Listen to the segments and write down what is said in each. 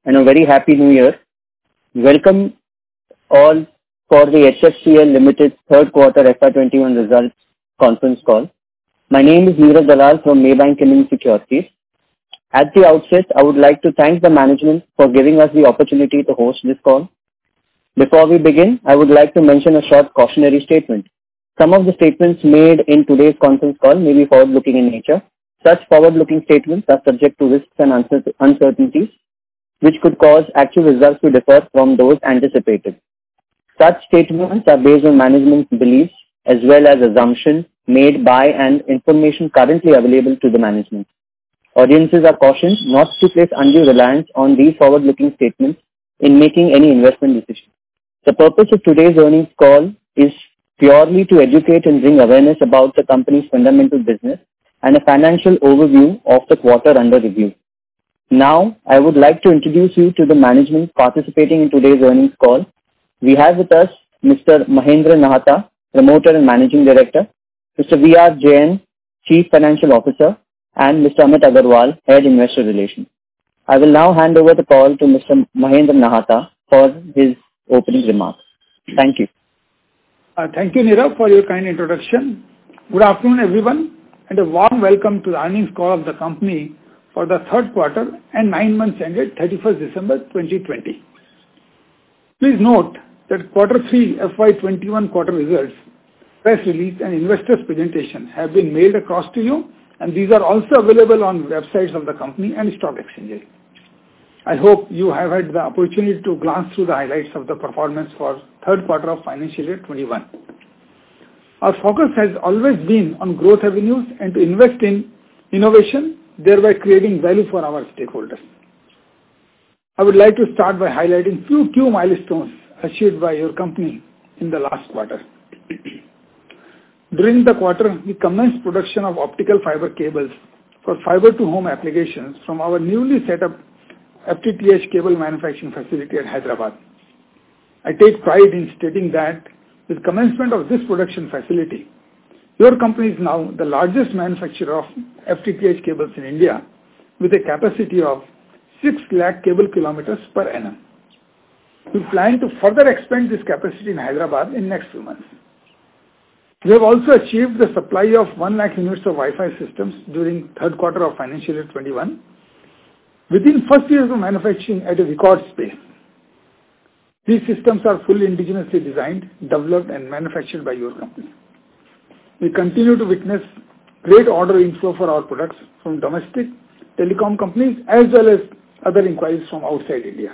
and a very happy new year. Welcome all for the HFCL Limited third quarter FY21 results conference call. My name is Neeraj Dalal from Maybank Kim Eng Securities. At the outset, I would like to thank the management for giving us the opportunity to host this call. Before we begin, I would like to mention a short cautionary statement. Some of the statements made in today's conference call may be forward-looking in nature. Such forward-looking statements are subject to risks and uncertainties, which could cause actual results to differ from those anticipated. Such statements are based on management's beliefs as well as assumptions made by and information currently available to the management. Audiences are cautioned not to place undue reliance on these forward-looking statements in making any investment decisions. The purpose of today's earnings call is purely to educate and bring awareness about the company's fundamental business and a financial overview of the quarter under review. Now, I would like to introduce you to the management participating in today's earnings call. We have with us Mr. Mahendra Nahata, Promoter and Managing Director, Mr. V.R. Jain, Chief Financial Officer, and Mr. Amit Agarwal, Head Investor Relations. I will now hand over the call to Mr. Mahendra Nahata for his opening remarks. Thank you. Thank you, Neeraj, for your kind introduction. Good afternoon, everyone, and a warm welcome to the earnings call of the company for the third quarter and 9 months ended 31st December 2020. Please note that Quarter 3 FY21 quarter results, press release and investors presentation have been mailed across to you, and these are also available on websites of the company and stock exchanges. I hope you have had the opportunity to glance through the highlights of the performance for third quarter of financial year 21. Our focus has always been on growth avenues and to invest in innovation, thereby creating value for our stakeholders. I would like to start by highlighting few key milestones achieved by your company in the last quarter. During the quarter, we commenced production of optical fiber cables for fiber to home applications from our newly set up FTTH cable manufacturing facility at Hyderabad. I take pride in stating that with commencement of this production facility, your company is now the largest manufacturer of FTTH cables in India with a capacity of 6 lakh cable kilometers per annum. We plan to further expand this capacity in Hyderabad in next few months. We have also achieved the supply of 1 lakh units of Wi-Fi systems during third quarter of financial year 21 within first years of manufacturing at a record pace. These systems are fully indigenously designed, developed and manufactured by your company. We continue to witness great order inflow for our products from domestic telecom companies as well as other inquiries from outside India.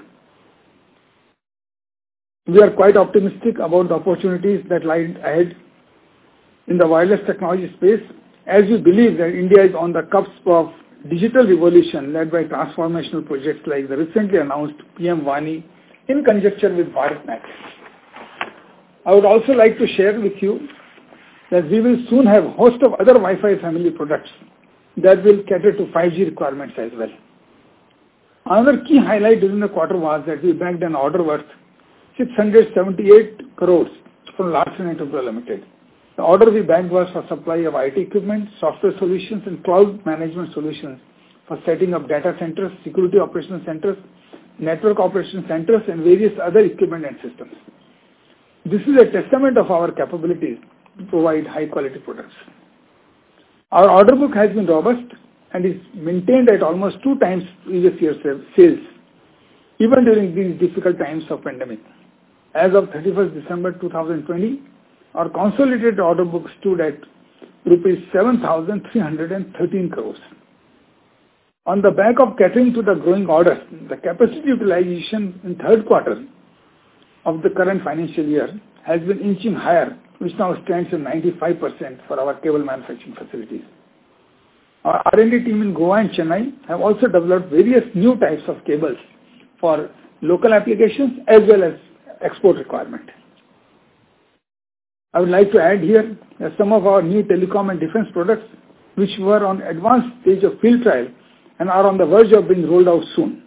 We are quite optimistic about the opportunities that lie ahead in the wireless technology space, as we believe that India is on the cusp of digital revolution led by transformational projects like the recently announced PM Vani in conjunction with BharatNet. I would also like to share with you that we will soon have a host of other Wi-Fi family products that will cater to 5G requirements as well. Another key highlight during the quarter was that we bagged an order worth 678 crores from Larsen & Toubro Limited. The order we bagged was for supply of IT equipment, software solutions and cloud management solutions for setting up data centers, security operations centers, network operations centers and various other equipment and systems. This is a testament of our capabilities to provide high quality products. Our order book has been robust and is maintained at almost 2 times previous year's sales, even during these difficult times of pandemic. As of 31st December 2020, our consolidated order book stood at rupees 7,313 crores. On the back of catering to the growing orders, the capacity utilization in third quarter of the current financial year has been inching higher, which now stands at 95% for our cable manufacturing facilities. Our R&D team in Goa and Chennai have also developed various new types of cables for local applications as well as export requirement. I would like to add here that some of our new telecom and defense products which were on advanced stage of field trial and are on the verge of being rolled out soon.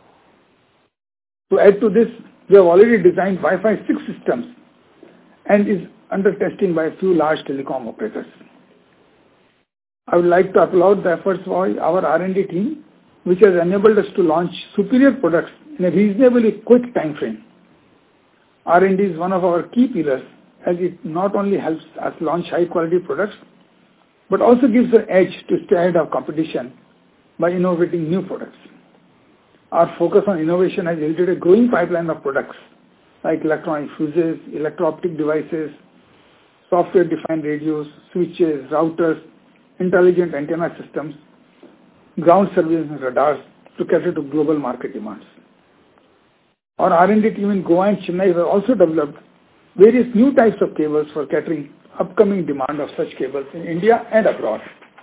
To add to this, we have already designed Wi-Fi 6 systems and is under testing by a few large telecom operators. I would like to applaud the efforts by our R&D team which has enabled us to launch superior products in a reasonably quick time frame. R&D is one of our key pillars, as it not only helps us launch high-quality products, but also gives an edge to stay ahead of competition by innovating new products. Our focus on innovation has yielded a growing pipeline of products like electronic fuses, electro-optic devices, software-defined radios, switches, routers, intelligent antenna systems, ground surveillance radars to cater to global market demands. Our R&D team in Goa and Chennai have also developed various new types of cables for catering upcoming demand of such cables in India and abroad.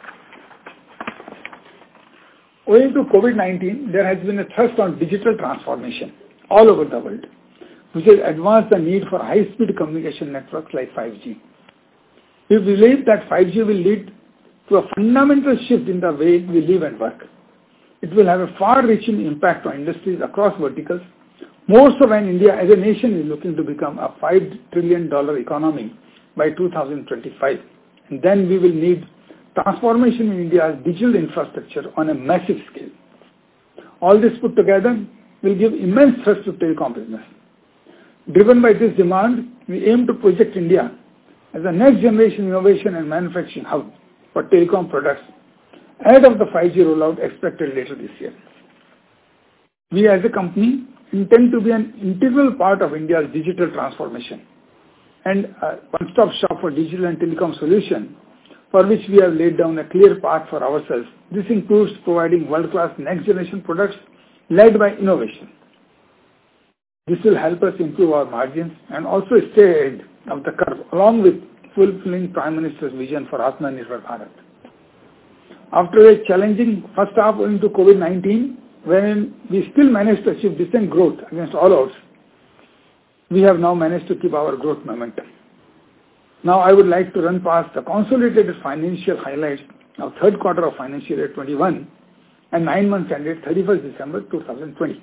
Owing to COVID-19, there has been a thrust on digital transformation all over the world, which has advanced the need for high-speed communication networks like 5G. We believe that 5G will lead to a fundamental shift in the way we live and work. It will have a far-reaching impact on industries across verticals, more so when India as a nation is looking to become a $5 trillion economy by 2025. And then we will need transformation in India's digital infrastructure on a massive scale. All this put together will give immense thrust to telecom business. Driven by this demand, we aim to project India as a next generation innovation and manufacturing hub for telecom products ahead of the 5G rollout expected later this year. We as a company intend to be an integral part of India's digital transformation and a one-stop shop for digital and telecom solution, for which we have laid down a clear path for ourselves. This includes providing world-class next-generation products led by innovation. This will help us improve our margins and also stay ahead of the curve, along with fulfilling Prime Minister's vision for Atmanirbhar Bharat. After a challenging first half owing to COVID-19, when we still managed to achieve decent growth against all odds, we have now managed to keep our growth momentum. Now I would like to run past the consolidated financial highlights of third quarter of financial year 21 and 9 months ended 31st December 2020.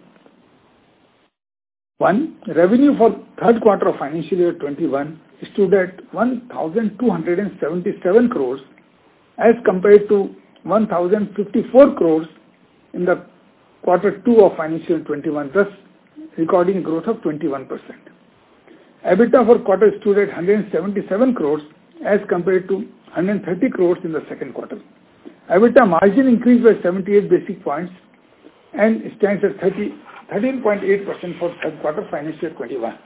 1. Revenue for third quarter of financial year 21 stood at 1,277 crores as compared to 1,054 crores in the quarter 2 of financial year 21, thus recording a growth of 21%. EBITDA for quarter stood at 177 crores as compared to 130 crores in the second quarter. EBITDA margin increased by 78 basis points and stands at 13.8% for third quarter financial year 21.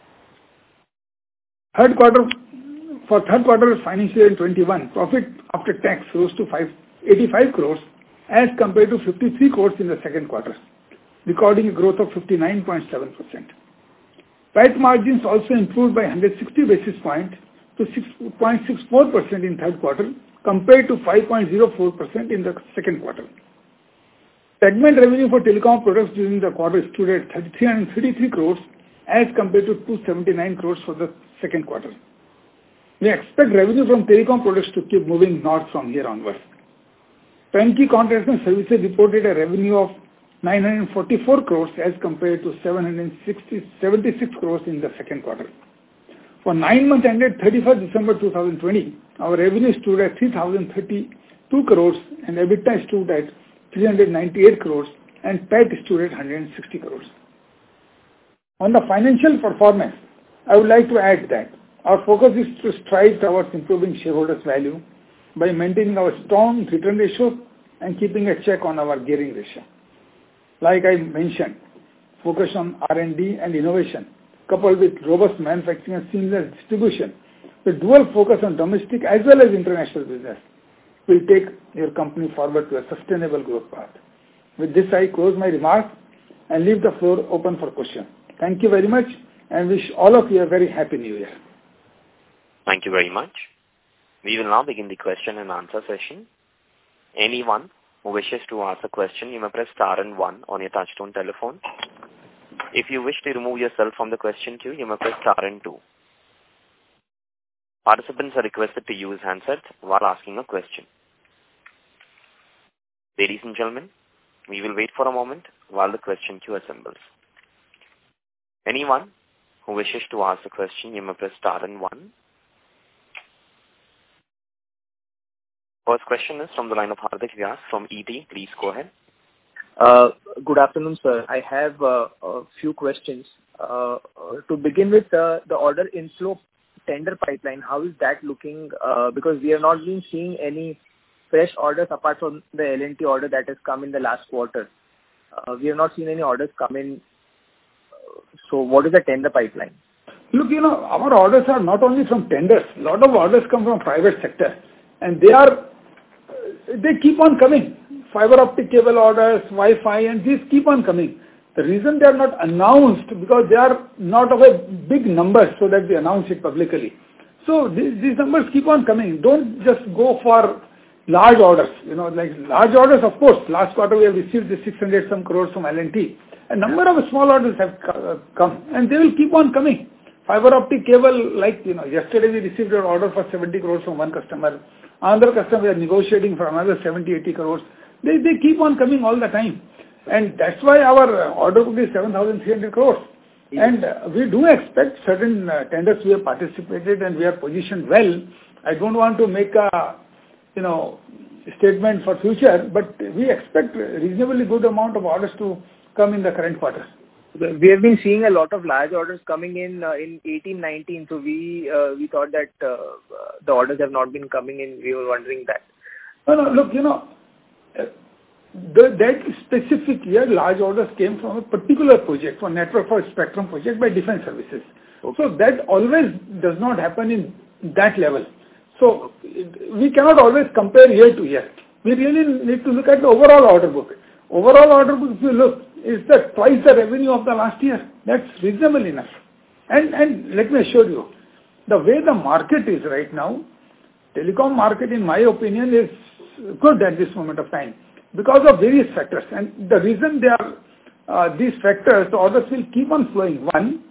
For third quarter of financial year 21, profit after tax rose to 85 crores as compared to 53 crores in the second quarter, recording a growth of 59.7%. PAT margins also improved by 160 basis points to 6.64% in third quarter compared to 5.04% in the second quarter. Segment revenue for telecom products during the quarter stood at 333 crores as compared to 279 crores for the second quarter. We expect revenue from telecom products to keep moving north from here onwards. Turnkey contracts and services reported a revenue of 944 crores as compared to 76 crores in the second quarter. For 9 months ended 31st December 2020, our revenue stood at 3,032 crores and EBITDA stood at 398 crores and PAT stood at 160 crores. On the financial performance, I would like to add that our focus is to strive towards improving shareholders' value by maintaining our strong return ratio and keeping a check on our gearing ratio. Like I mentioned, focus on R&D and innovation, coupled with robust manufacturing and seamless distribution, with dual focus on domestic as well as international business, will take your company forward to a sustainable growth path. With this, I close my remarks and leave the floor open for questions. Thank you very much and wish all of you a very happy New Year. Thank you very much. We will now begin the question and answer session. Anyone who wishes to ask a question, you may press star and 1 on your touchtone telephone. If you wish to remove yourself from the question queue, you may press star and 2. Participants are requested to use handsets while asking a question. Ladies and gentlemen, we will wait for a moment while the question queue assembles. Anyone who wishes to ask a question, you may press star and 1. First question is from the line of Hardik Vyas from ET. Please go ahead. Good afternoon, sir. I have a few questions. To begin with, the order inflow tender pipeline, how is that looking? Because we have not been seeing any fresh orders apart from the L&T order that has come in the last quarter. We have not seen any orders come in. So what is the tender pipeline? Look, our orders are not only from tenders. A lot of orders come from private sector, and they keep on coming. Fiber optic cable orders, Wi-Fi, and these keep on coming. The reason they are not announced because they are not of a big number, so that we announce it publicly. So these numbers keep on coming. Don't just go for large orders. Like large orders, of course. Last quarter we have received the 600 some crores from L&T. A number of small orders have come, and they will keep on coming. Fiber optic cable, like, yesterday we received an order for 70 crores from one customer. Another customer we are negotiating for another 70, 80 crores. They keep on coming all the time. And that's why our order book is 7,300 crores. And we do expect certain tenders we have participated and we are positioned well. I don't want to make a, statement for future, but we expect reasonably good amount of orders to come in the current quarter. We have been seeing a lot of large orders coming in 18-19, so we thought that the orders have not been coming in. We were wondering that. No, look, that specific year, large orders came from a particular project, for network for spectrum project by defense services. Okay. So that always does not happen in that level. So we cannot always compare year to year. We really need to look at the overall order book. Overall order book, if you look, is that twice the revenue of the last year. That's reasonable enough. And let me assure you, the way the market is right now, telecom market, in my opinion, is good at this moment of time because of various factors. And the reason these factors, the orders will keep on flowing. One,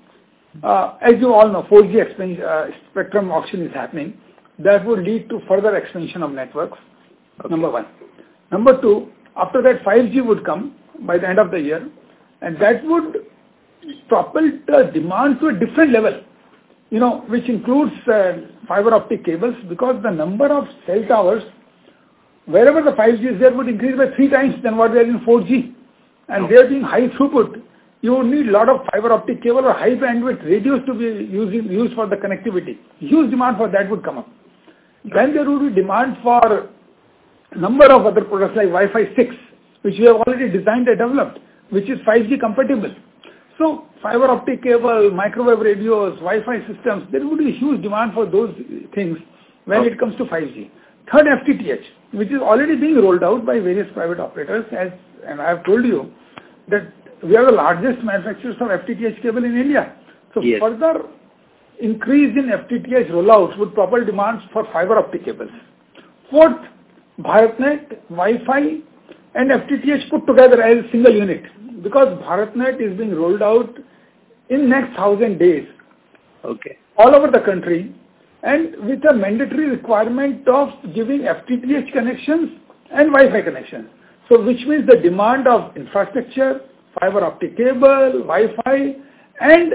as you all know, 4G spectrum auction is happening. That will lead to further expansion of networks, number one. Number two, after that 5G would come by the end of the year, and that would propel the demand to a different level, which includes fiber optic cables, because the number of cell towers, wherever the 5G is there, would increase by 3 times than what they are in 4G. And there being high throughput, you would need a lot of fiber optic cable or high bandwidth radios to be used for the connectivity. Huge demand for that would come up. Then there would be demand for number of other products like Wi-Fi 6, which we have already designed and developed, which is 5G compatible. So fiber optic cable, microwave radios, Wi-Fi systems, there would be huge demand for those things when it comes to 5G. Third, FTTH, which is already being rolled out by various private operators, and I have told you that we are the largest manufacturers of FTTH cable in India. So further increase in FTTH rollouts would propel demands for fiber optic cables. Fourth, BharatNet, Wi-Fi and FTTH put together as a single unit, because BharatNet is being rolled out in next 1,000 days. Okay. All over the country, and with a mandatory requirement of giving FTTH connections and Wi-Fi connections. So which means the demand of infrastructure, fiber optic cable, Wi-Fi and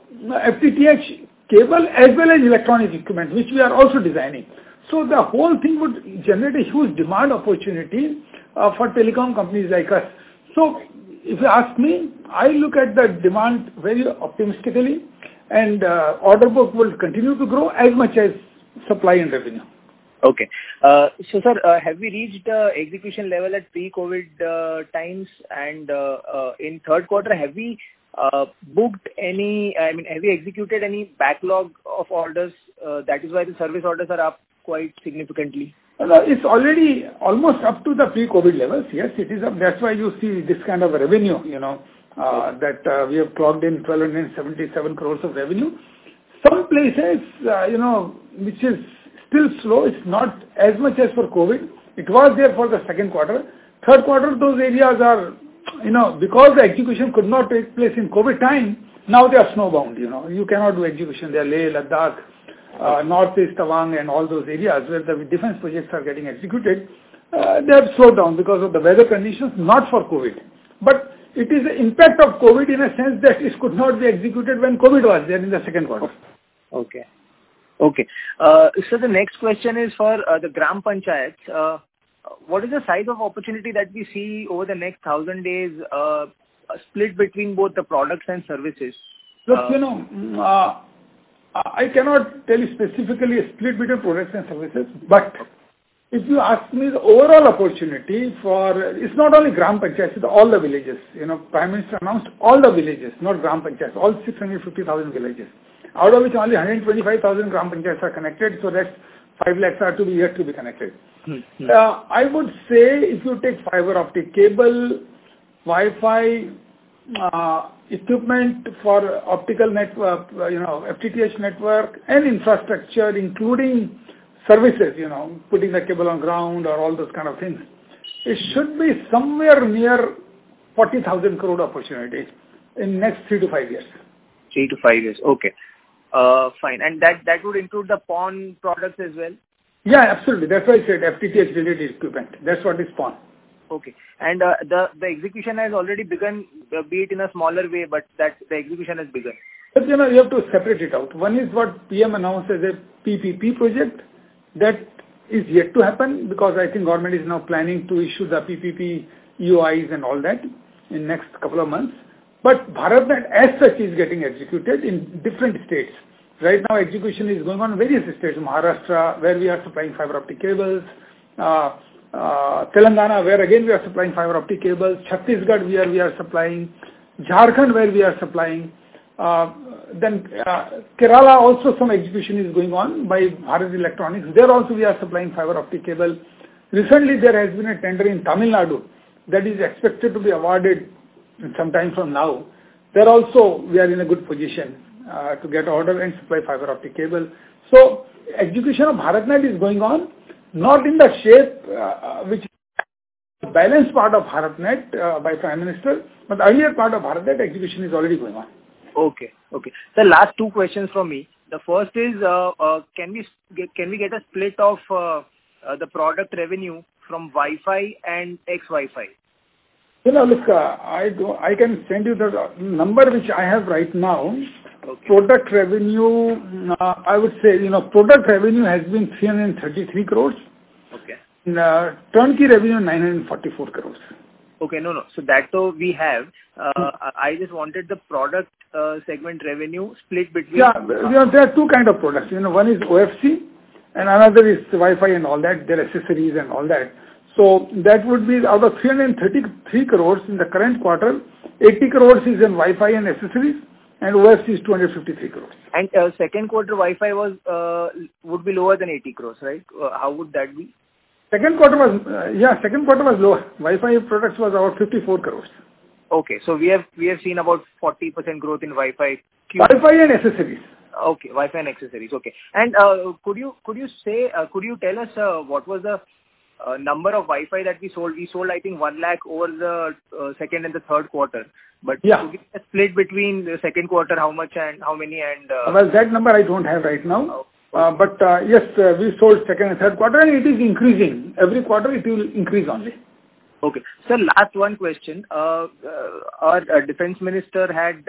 FTTH cable as well as electronic equipment, which we are also designing. So the whole thing would generate a huge demand opportunity for telecom companies like us. So if you ask me, I look at the demand very optimistically, and order book will continue to grow as much as supply and revenue. Okay. So sir, have we reached execution level at pre-COVID times, and in third quarter have we booked any, have we executed any backlog of orders? That is why the service orders are up quite significantly. It's already almost up to the pre-COVID levels. Yes, it is up. That's why you see this kind of revenue, that we have clocked in 1,277 crores of revenue. Some places, which is still slow. It's not as much as for COVID. It was there for the second quarter. Third quarter, those areas are, because the execution could not take place in COVID time, now they are snowbound, You cannot do execution there. Leh, Ladakh, Northeast, Tawang and all those areas where the defense projects are getting executed, they have slowed down because of the weather conditions, not for COVID. But it is the impact of COVID in a sense that it could not be executed when COVID was there in the second quarter. Okay. Okay. So the next question is for the Gram Panchayats. what is the size of opportunity that we see over the next 1,000 days, split between both the products and services? Look, I cannot tell you specifically a split between products and services, but if you ask me the overall opportunity it's not only Gram Panchayats, it's all the villages. Prime Minister announced all the villages, not Gram Panchayats, all 650,000 villages, out of which only 125,000 Gram Panchayats are connected, so that's 5 lakhs are yet to be connected. I would say if you take fiber optic cable, Wi-Fi, equipment for optical network, FTTH network and infrastructure, including services, putting the cable on ground or all those kind of things, it should be somewhere near 40,000 crore opportunity in next 3 to 5 years. 3 to 5 years, okay. Fine. And that would include the PON products as well? Yeah, absolutely. That's why I said FTTH related equipment. That's what is PON. Okay. And the execution has already begun, be it in a smaller way, but the execution has begun. But you have to separate it out. One is what PM announced as a PPP project. That is yet to happen because I think government is now planning to issue the PPP EOIs and all that in next couple of months. But BharatNet as such is getting executed in different states. Right now execution is going on in various states. Maharashtra, where we are supplying fiber optic cables. Telangana, where again we are supplying fiber optic cables. Chhattisgarh, where we are supplying. Jharkhand, where we are supplying. Then Kerala also some execution is going on by Bharat Electronics. There also we are supplying fiber optic cable. Recently there has been a tender in Tamil Nadu that is expected to be awarded sometime from now. There also we are in a good position to get order and supply fiber optic cable. So execution of BharatNet is going on, not in the shape which balanced part of BharatNet by Prime Minister, but the earlier part of BharatNet execution is already going on. Okay. The last 2 questions from me. The first is, can we get a split of the product revenue from Wi-Fi and ex-Wi-Fi? Look, I can send you the number which I have right now. Okay. Product revenue, I would say, product revenue has been 333 crores. Okay. Turnkey revenue 944 crores. Okay, no. So that though we have. I just wanted the product segment revenue split between. Yeah, there are 2 kind of products. One is OFC and another is Wi-Fi and all that, their accessories and all that. So that would be out of 333 crores in the current quarter, 80 crores is in Wi-Fi and accessories and OFC is 253 crores. And second quarter Wi-Fi would be lower than 80 crores, right? How would that be? Second quarter was lower. Wi-Fi products was about 54 crores. Okay, so we have seen about 40% growth in Wi-Fi. Wi-Fi and accessories. Okay, Wi-Fi and accessories. Okay, and could you tell us what was the number of Wi-Fi that we sold? We sold, I think, 1 lakh over the second and the third quarter. But yeah, could we split between the second quarter, how much and how many? And well, that number I don't have right now. But yes, we sold second and third quarter, and it is increasing. Every quarter it will increase only. Okay. Sir, last one question. Our defense minister had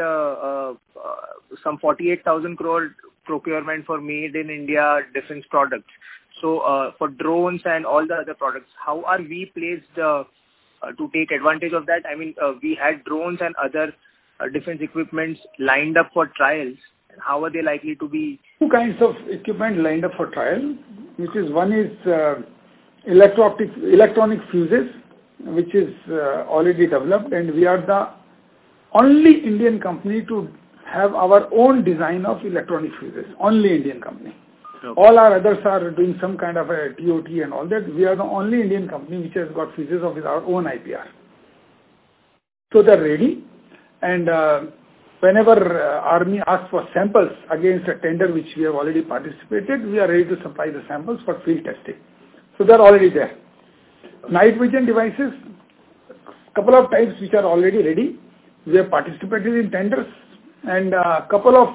some 48,000 crore procurement for made in India defense products. So for drones and all the other products, how are we placed to take advantage of that? I mean, we had drones and other defense equipments lined up for trials. How are they likely to be? 2 kinds of equipment lined up for trial, which is one is electronic fuses, which is already developed, and we are the only Indian company to have our own design of electronic fuses. Only Indian company. Okay. All our others are doing some kind of a TOT and all that. We are the only Indian company which has got fuses of our own IPR. So they're ready, and whenever Army asks for samples against a tender which we have already participated, we are ready to supply the samples for field testing. So they're already there. Night vision devices, couple of types which are already ready. We have participated in tenders, and a couple of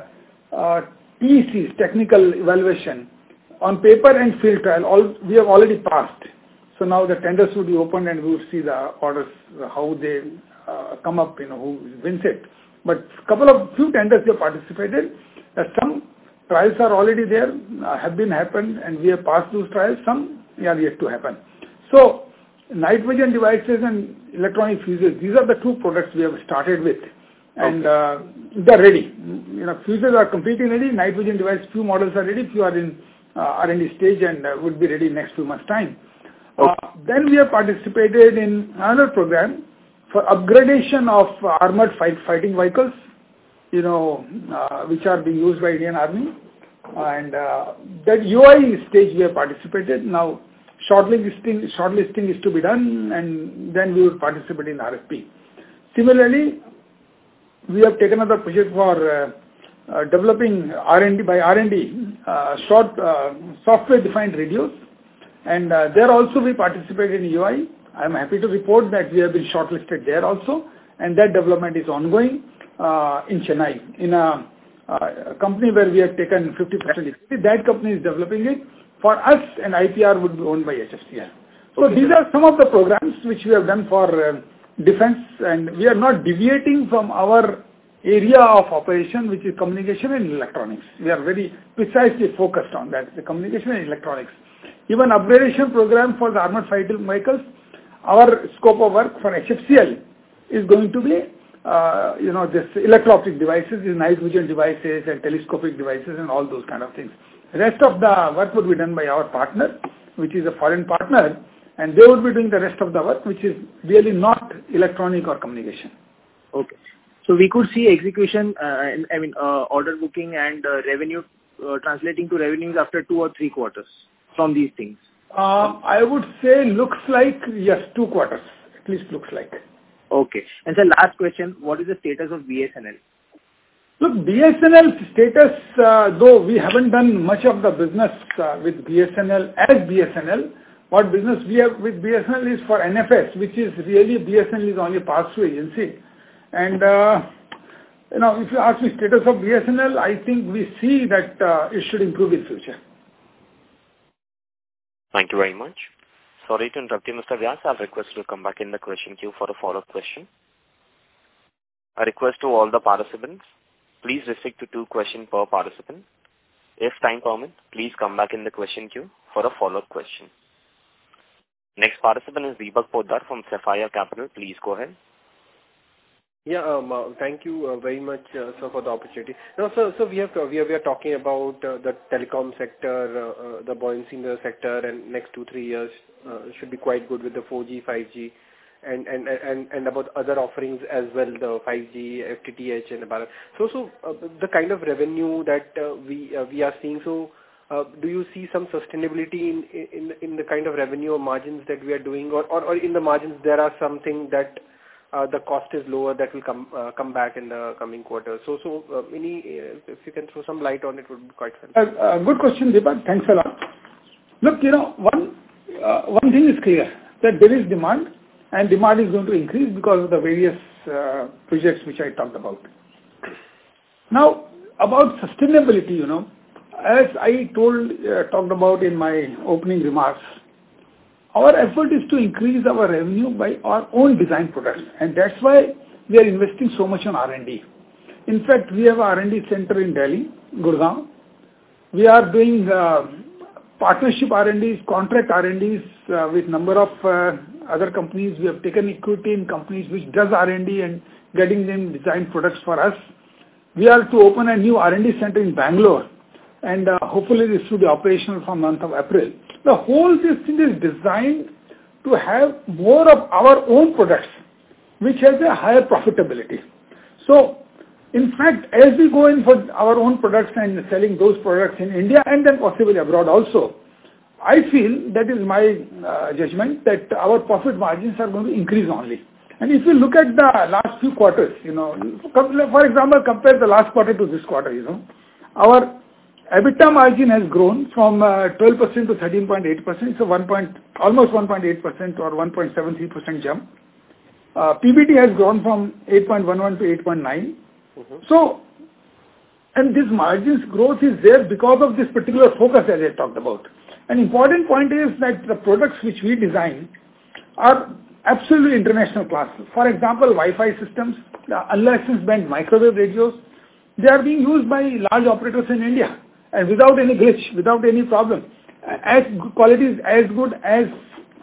TECs, technical evaluation, on paper and field trial, we have already passed. So now the tenders will be opened and we will see the orders, how they come up, who wins it. But few tenders we have participated. Some trials are already there, have happened, and we have passed those trials. Some are yet to happen. So night vision devices and electronic fuses, these are the two products we have started with. And they're ready. Fuses are completely ready. Night vision device, few models are ready. Few are in R&D stage and would be ready next 2 months' time. Then we have participated in another program for upgradation of armored fighting vehicles, which are being used by Indian Army. And that UI stage we have participated. Now, shortlisting is to be done, and then we will participate in RFP. Similarly, we have taken another project for developing R&D short software-defined radios, and there also we participated in UI. I am happy to report that we have been shortlisted there also, and that development is ongoing in Chennai, in a company where we have taken 50% equity. That company is developing it. For us, an IPR would be owned by HFCL. So these are some of the programs which we have done for defense, and we are not deviating from our area of operation, which is communication and electronics. We are very precisely focused on that, the communication and electronics. Even upgradation program for the armored fighting vehicles, our scope of work for HFCL is going to be, this electro-optic devices, these night vision devices and telescopic devices and all those kind of things. The rest of the work would be done by our partner, which is a foreign partner, and they would be doing the rest of the work, which is really not electronic or communication. Okay. So we could see execution, order booking and revenue translating to revenues after 2 or 3 quarters from these things. I would say looks like, yes, 2 quarters, at least looks like. Okay. And the last question, what is the status of BSNL? Look, BSNL status, though we haven't done much of the business with BSNL as BSNL, what business we have with BSNL is for NFS, which is really BSNL is only a pass-through agency. And, if you ask me status of BSNL, I think we see that it should improve in future. Thank you very much. Sorry to interrupt you, Mr. Vyas. I'll request you to come back in the question queue for a follow-up question. A request to all the participants. Please restrict to 2 questions per participant. If time permits, please come back in the question queue for a follow-up question. Next participant is Deepak Poddar from Sapphire Capital. Please go ahead. Yeah, thank you very much, sir, for the opportunity. Now, sir, so we are talking about the telecom sector, the buoyancy in the sector, and next 2-3 years should be quite good with the 4G, 5G, and about other offerings as well, the 5G, FTTH, and about. So the kind of revenue that we are seeing. So, do you see some sustainability in the kind of revenue or margins that we are doing, or in the margins there are something that the cost is lower that will come back in the coming quarter. So if you can throw some light on it, would be quite helpful. Good question, Deepak. Thanks a lot. Look, one thing is clear, that there is demand, and demand is going to increase because of the various projects which I talked about. Now, about sustainability, as I talked about in my opening remarks, our effort is to increase our revenue by our own design products, and that's why we are investing so much on R&D. In fact, we have an R&D center in Delhi, Gurgaon. We are doing partnership R&Ds, contract R&Ds with number of other companies. We have taken equity in companies which does R&D and getting them design products for us. We are to open a new R&D center in Bangalore, and hopefully this should be operational from month of April. The whole this thing is designed to have more of our own products, which has a higher profitability. So, in fact, as we go in for our own products and selling those products in India and then possibly abroad also, I feel, that is my judgment, that our profit margins are going to increase only. And if you look at the last few quarters, for example, compare the last quarter to this quarter, our EBITDA margin has grown from 12% to 13.8%, so almost 1.8% or 1.73% jump. PBT has grown from 8.11 to 8.9. So, and this margins growth is there because of this particular focus as I talked about. An important point is that the products which we design are absolutely international class. For example, Wi-Fi systems, the unlicensed band microwave radios, they are being used by large operators in India, and without any glitch, without any problem. As quality is as good as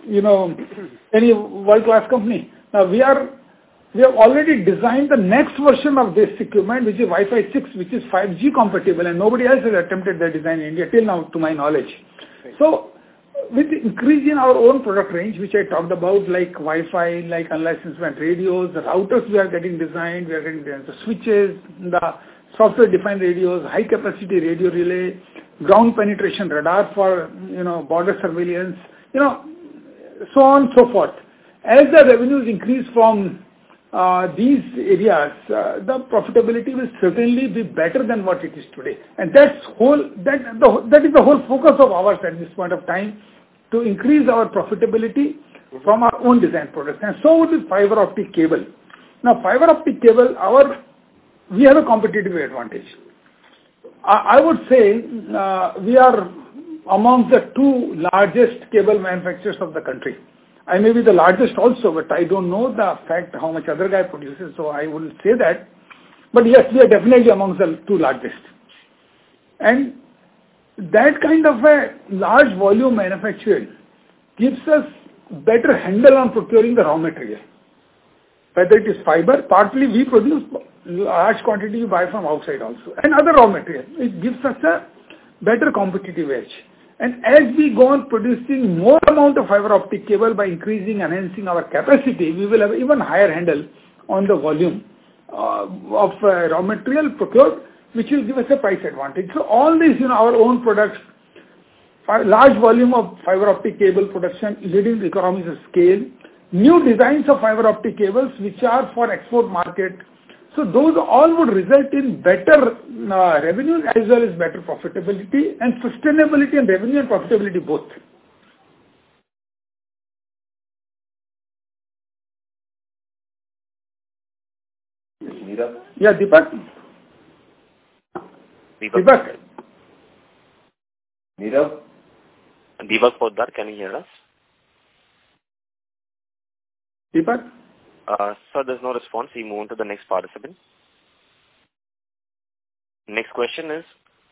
any world-class company. Now we have already designed the next version of this equipment, which is Wi-Fi 6, which is 5G compatible, and nobody else has attempted that design in India till now, to my knowledge. So, with the increase in our own product range, which I talked about, like Wi-Fi, like unlicensed radios, the routers we are getting designed, the switches, the software-defined radios, high-capacity radio relay, ground penetration radar for, border surveillance, so on and so forth. As the revenues increase from these areas, the profitability will certainly be better than what it is today. And that is the whole focus of ours at this point of time, to increase our profitability from our own design products. And so would be fiber optic cable. Now, fiber optic cable, we have a competitive advantage. I would say we are among the two largest cable manufacturers of the country. I may be the largest also, but I don't know the fact how much other guy produces, so I will say that. But yes, we are definitely among the two largest. And that kind of a large volume manufacturing gives us better handle on procuring the raw material. Whether it is fiber, partly we produce large quantity we buy from outside also, and other raw material. It gives us a better competitive edge. And as we go on producing more amount of fiber optic cable by increasing, enhancing our capacity, we will have even higher handle on the volume of raw material procured, which will give us a price advantage. So all these, our own products, large volume of fiber optic cable production, leading to economies of scale, new designs of fiber optic cables which are for export market. So those all would result in better revenue as well as better profitability and sustainability and revenue and profitability both. Yeah, Deepak. Deepak Poddar, can you hear us? Deepak? Sir, there's no response. We move on to the next participant. Next question is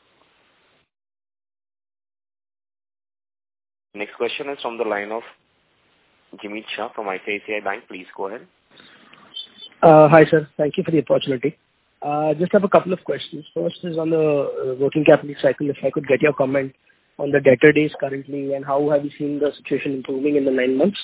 from the line of Jimmy Shah from ICICI Bank. Please go ahead. Hi, sir. Thank you for the opportunity. Just have a couple of questions. First is on the working capital cycle. If I could get your comment on the debtor days currently, and how have you seen the situation improving in the 9 months?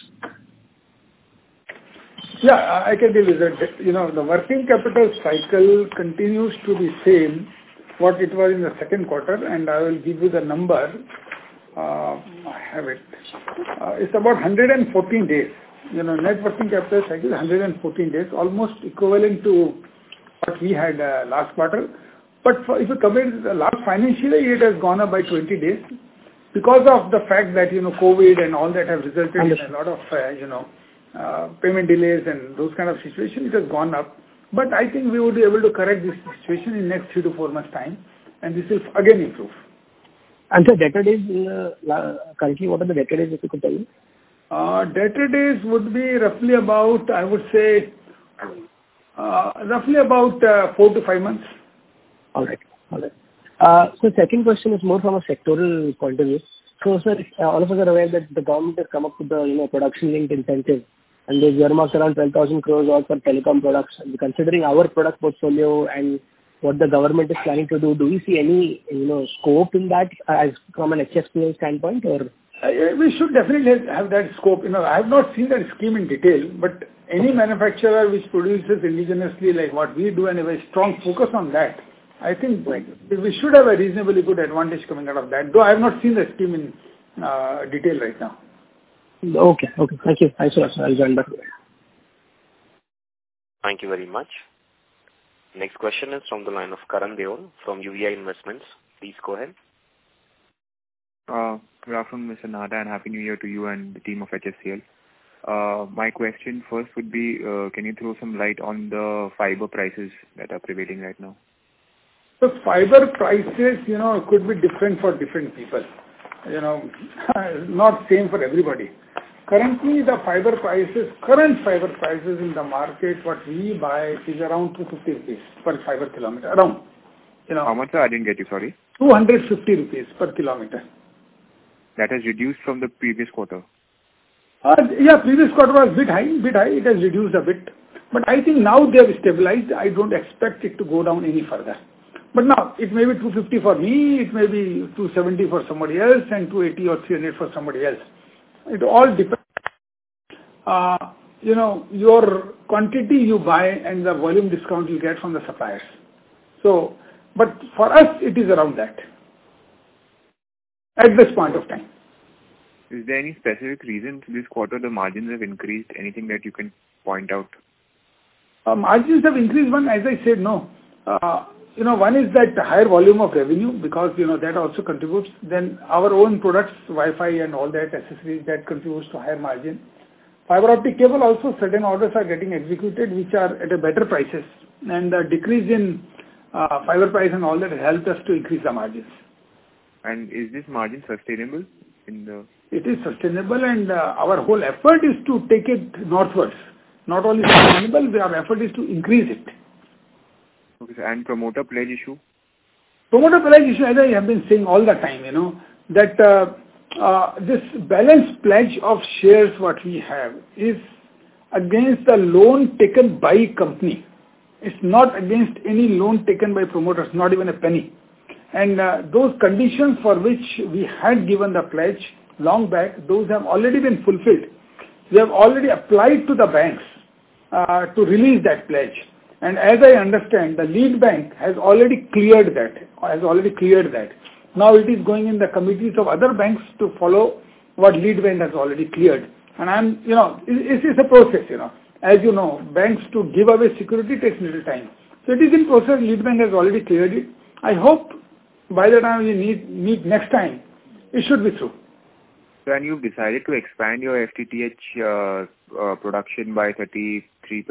Yeah, I can tell you that, the working capital cycle continues to be same what it was in the second quarter, and I will give you the number. I have it. It's about 114 days. Net working capital cycle is 114 days, almost equivalent to what we had last quarter. But if you compare the last financial year, it has gone up by 20 days because of the fact that, COVID and all that have resulted in a lot of, payment delays and those kind of situations. It has gone up. But I think we will be able to correct this situation in next 3 to 4 months' time, and this will again improve. And the debtor days, currently, what are the debtor days, if you could tell me? Debtor days would be roughly about, I would say, roughly about 4 to 5 months. All right. So second question is more from a sectoral point of view. So, sir, all of us are aware that the government has come up with the production-linked incentive, and they've earmarked around 12,000 crores out for telecom products. And considering our product portfolio and what the government is planning to do, do we see any scope in that as from an HFCL standpoint, or? We should definitely have that scope. I have not seen that scheme in detail, but any manufacturer which produces indigenously like what we do and a very strong focus on that, I think we should have a reasonably good advantage coming out of that, though I have not seen the scheme in detail right now. Okay. Thank you. Thanks a lot, sir. I'll join back. Thank you very much. Next question is from the line of Karan Deol from UVI Investments. Please go ahead. Good afternoon, Mr. Nahata, and Happy New Year to you and the team of HFCL. My question first would be, can you throw some light on the fiber prices that are prevailing right now? The fiber prices, could be different for different people. Not same for everybody. Currently, the current fiber prices in the market, what we buy is around 250 rupees per fiber kilometer. Around. How much, sir? I didn't get you, sorry. 250 rupees per kilometer. That has reduced from the previous quarter? Yeah, previous quarter was bit high. It has reduced a bit. But I think now they have stabilized. I don't expect it to go down any further. But now, it may be 250 for me, it may be 270 for somebody else, and 280 or 300 for somebody else. It all depends. Your quantity you buy and the volume discount you get from the suppliers. So, but for us, it is around that at this point of time. Is there any specific reason this quarter the margins have increased? Anything that you can point out? Margins have increased. One, as I said, no. One is that higher volume of revenue because, that also contributes. Then our own products, Wi-Fi and all that accessories, that contributes to higher margin. Fiber optic cable also, certain orders are getting executed which are at a better prices. And the decrease in fiber price and all that has helped us to increase the margins. And is this margin sustainable? It is sustainable, and our whole effort is to take it northwards. Not only sustainable, our effort is to increase it. Okay, sir. And promoter pledge issue? Promoter pledge issue, as I have been saying all the time, that this balance pledge of shares what we have is against the loan taken by company. It's not against any loan taken by promoters, not even a penny. And those conditions for which we had given the pledge long back, those have already been fulfilled. We have already applied to the banks to release that pledge. And as I understand, the lead bank has already cleared that. Now it is going in the committees of other banks to follow what lead bank has already cleared. And it's a process, As you know, banks to give away security takes little time. So it is in process. Lead bank has already cleared it. I hope by the time we meet next time, it should be through. So, and you've decided to expand your FTTH production by 33%.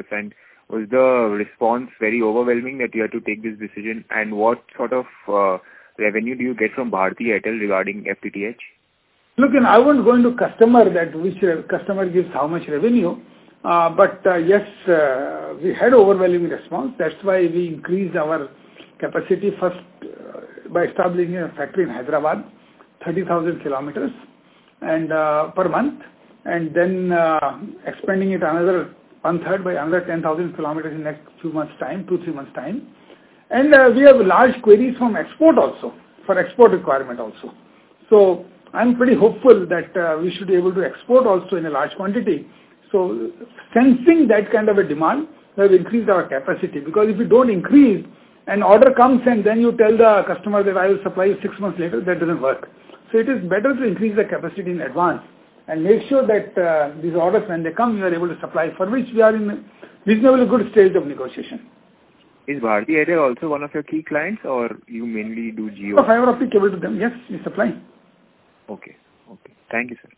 Was the response very overwhelming that you had to take this decision? And what sort of revenue do you get from Bharti Airtel regarding FTTH? Look, I won't go into customer that which customer gives how much revenue. But yes, we had overwhelming response. That's why we increased our capacity first by establishing a factory in Hyderabad, 30,000 kilometers and per month, and then expanding it another 1/3 by another 10,000 kilometers in next 2-3 months time. And we have large queries from export also, for export requirement also. So I'm pretty hopeful that we should be able to export also in a large quantity. So sensing that kind of a demand, we have increased our capacity, because if you don't increase, an order comes and then you tell the customer that I will supply you 6 months later, that doesn't work. So it is better to increase the capacity in advance and make sure that these orders, when they come, you are able to supply, for which we are in a reasonably good stage of negotiation. Is Bharti Airtel also one of your key clients, or you mainly do Jio? Fiber optic cable to them, yes, we supply. Okay. Thank you, sir.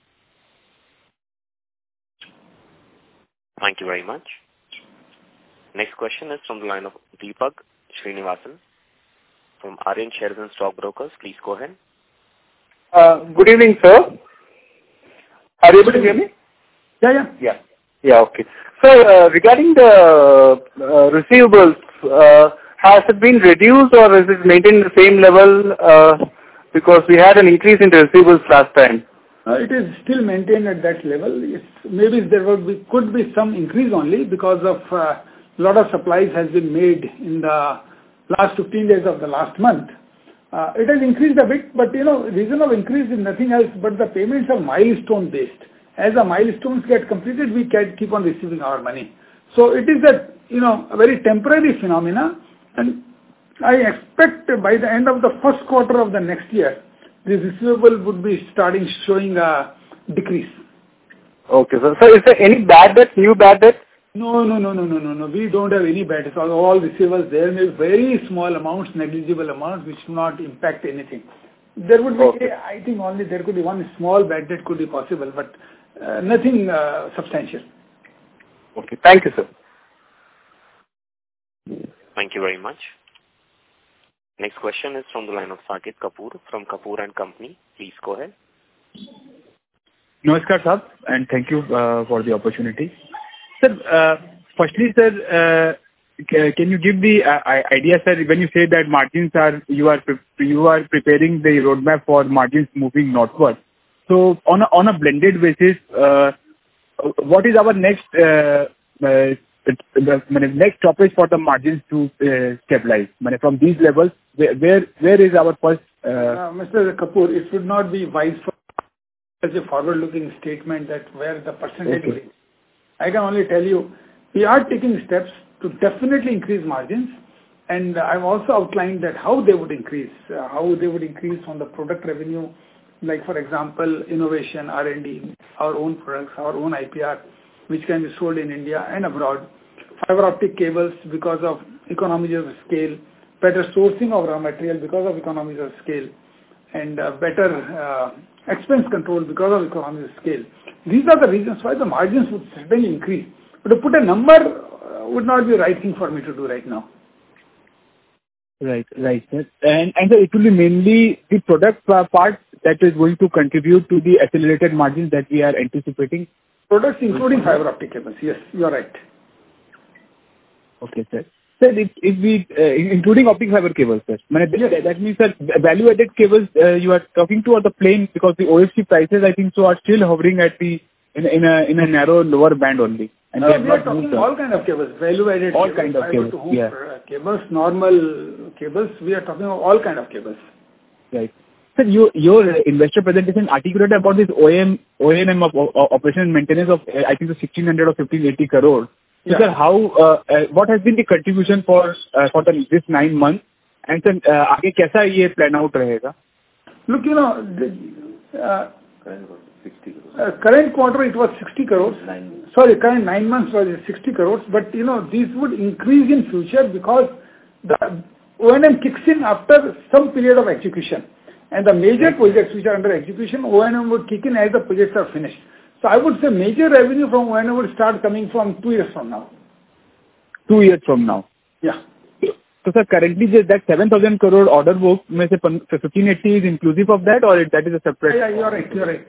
Thank you very much. Next question is from the line of Deepak Srinivasan from Aryan Shares and Stock Brokers. Please go ahead. Good evening, sir. Are you able to hear me? Yeah, okay. So, regarding the receivables, has it been reduced or is it maintained the same level? Because we had an increase in the receivables last time. It is still maintained at that level. Maybe there could be some increase only because of a lot of supplies has been made in the last 15 days of the last month. It has increased a bit, but reason of increase is nothing else but the payments are milestone based. As the milestones get completed, we can keep on receiving our money. So it is a very temporary phenomena, and I expect by the end of the first quarter of the next year, the receivable would be starting showing a decrease. Okay, sir. So is there any bad debt, new bad debt? No. We don't have any bad debts. All receivables, there may be very small amounts, negligible amounts, which do not impact anything. There would be, I think only there could be one small bad debt could be possible, but nothing substantial. Okay, thank you, sir. Thank you very much. Next question is from the line of Saket Kapoor from Kapoor & Company. Please go ahead. Namaskar, sir, and thank you for the opportunity. Sir, firstly, sir, can you give the idea, sir, when you say that margins you are preparing the roadmap for margins moving northward. So on a blended basis, what is our next next topic for the margins to stabilize? From these levels, where is our first? Mr. Kapoor, it would not be wise for such a forward-looking statement that where the percentage will. I can only tell you, we are taking steps to definitely increase margins, and I've also outlined that how they would increase from the product revenue, like for example, innovation, R&D, our own products, our own IPR, which can be sold in India and abroad, fiber optic cables because of economies of scale, better sourcing of raw material because of economies of scale, and better expense control because of economies of scale. These are the reasons why the margins would certainly increase. But to put a number would not be the right thing for me to do right now. Right, sir. And so it will be mainly the product part that is going to contribute to the accelerated margins that we are anticipating. Products including fiber optic cables. Yes, you are right. Okay, sir. Sir, if we including optic fiber cables, sir. Yes. That means, sir, value-added cables you are talking to, or the plain, because the OFC prices, I think so, are still hovering at the in a narrow lower band only. And we are talking all kind of cables, value-added all cables, kind of cables, cables, normal cables. We are talking of all kind of cables. Right. Sir, your investor presentation articulated about this O&M of operation and maintenance of I think the 1,600 or 1,580 crore. So, sir, how what has been the contribution for this 9 months, and sir, आगे कैसा ये plan out रहेगा? Look, current quarter it was 60 crores. Current 9 months was 60 crores. But these would increase in future because the O&M kicks in after some period of execution, and the major projects which are under execution, O&M would kick in as the projects are finished. So I would say major revenue from O&M would start coming from 2 years from now. 2 years from now. Yeah. So, sir, currently that 7,000 crore order book, may say 1,580 is inclusive of that, or that is a separate? Yeah, you're right.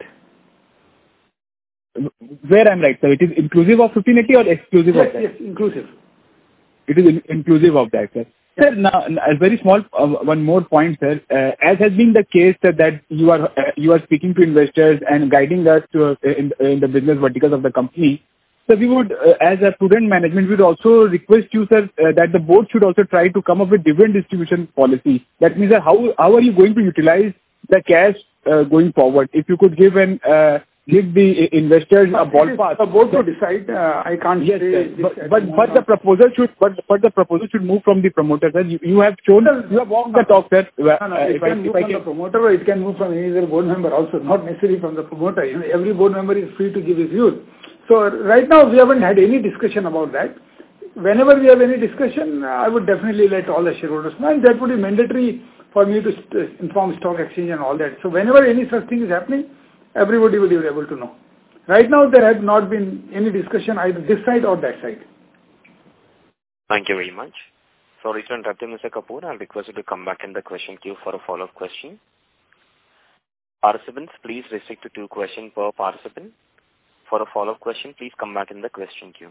Where I'm right, sir? It is inclusive of 1,580 or exclusive of that? Yes, inclusive. It is inclusive of that, sir. Sir, now a very small one more point, sir. As has been the case, sir, that you are speaking to investors and guiding us to in the business verticals of the company. So we would, as a prudent management, we would also request you, sir, that the board should also try to come up with dividend distribution policy. That means that how are you going to utilize the cash going forward? If you could give the investors a ballpark. The board to decide. I can't say. But the proposal should move from the promoter, sir. You have walked the talk, sir. It can move from the promoter, or it can move from any other board member also, not necessarily from the promoter. Every board member is free to give his views. So right now we haven't had any discussion about that. Whenever we have any discussion, I would definitely let all the shareholders know, and that would be mandatory for me to inform stock exchange and all that. So whenever any such thing is happening, everybody will be able to know. Right now, there has not been any discussion either this side or that side. Thank you very much. Sorry to interrupt you, Mr. Kapoor. I'll request you to come back in the question queue for a follow-up question. Participants, please restrict to 2 questions per participant. For a follow-up question, please come back in the question queue.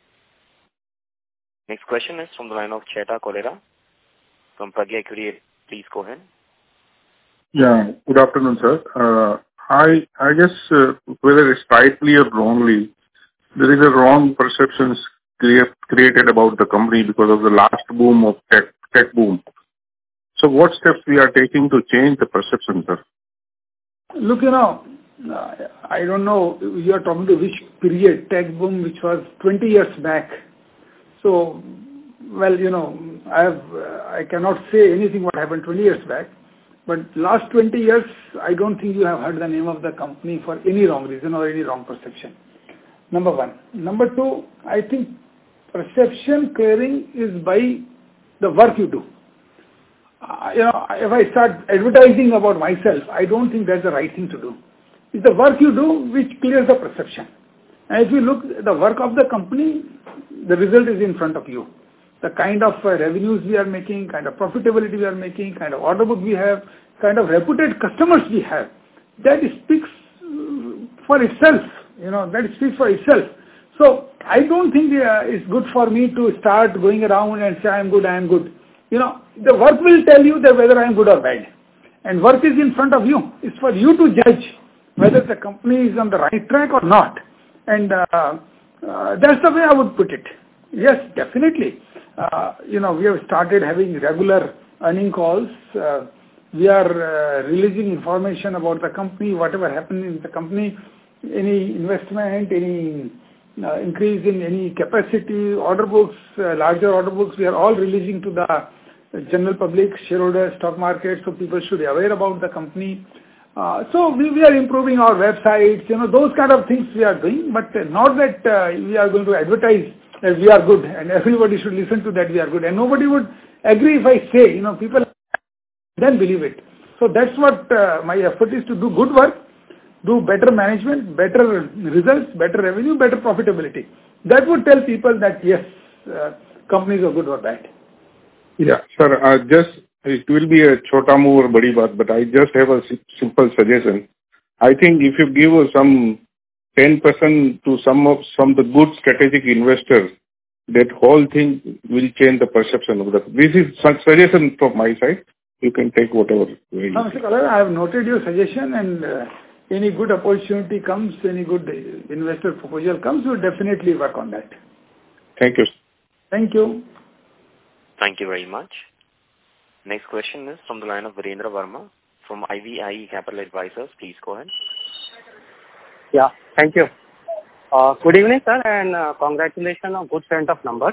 Next question is from the line of Cheta Kolera from Pragya Equity. Please go ahead. Yeah, good afternoon, sir. I guess whether it's rightly or wrongly, there is a wrong perceptions created about the company because of the last boom of tech boom. So what steps we are taking to change the perception, sir? Look, I don't know, you are talking to which period, tech boom, which was 20 years back. So, well, I cannot say anything what happened 20 years back. But last 20 years, I don't think you have heard the name of the company for any wrong reason or any wrong perception. Number 1. Number 2, I think perception clearing is by the work you do. If I start advertising about myself, I don't think that's the right thing to do. It's the work you do which clears the perception. And if you look at the work of the company, the result is in front of you. The kind of revenues we are making, kind of profitability we are making, kind of order book we have, kind of reputed customers we have, that speaks for itself. That speaks for itself. So I don't think it's good for me to start going around and say I am good. The work will tell you that whether I am good or bad. And work is in front of you. It's for you to judge whether the company is on the right track or not. And that's the way I would put it. Yes, definitely. We have started having regular earning calls. We are releasing information about the company, whatever happened in the company, any investment, any increase in any capacity, order books, larger order books, we are all releasing to the general public, shareholders, stock market, so people should be aware about the company. So we are improving our websites, those kind of things we are doing, but not that we are going to advertise that we are good and everybody should listen to that we are good. And nobody would agree if I say, people then believe it. So that's what my effort is, to do good work, do better management, better results, better revenue, better profitability. That would tell people that yes, companies are good or bad. Yeah, sir, it will be a chota move or badi baat, but I just have a simple suggestion. I think if you give some 10% to some of the good strategic investors, that whole thing will change the perception of that. This is some suggestion from my side. You can take whatever way. Mr. Kalra, I have noted your suggestion, and any good opportunity comes, any good investor proposal comes, we will definitely work on that. Thank you. Thank you. Thank you very much. Next question is from the line of Virendra Verma from IVIE Capital Advisors. Please go ahead. Yeah, thank you. Good evening, sir, and congratulations on good set of numbers.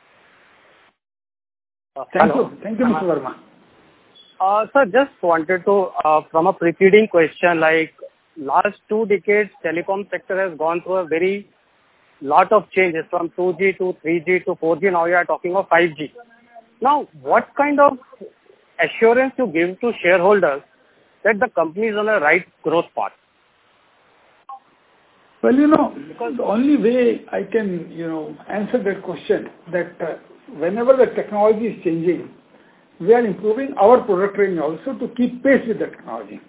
Thank you. Thank you, Mr. Verma. Sir, just wanted to, from a preceding question, like last 2 decades, telecom sector has gone through a very lot of changes from 2G to 3G to 4G. Now you are talking of 5G. Now, what kind of assurance you give to shareholders that the company is on a right growth path? Well, because the only way I can, answer that question, that whenever the technology is changing, we are improving our product range also to keep pace with the technology.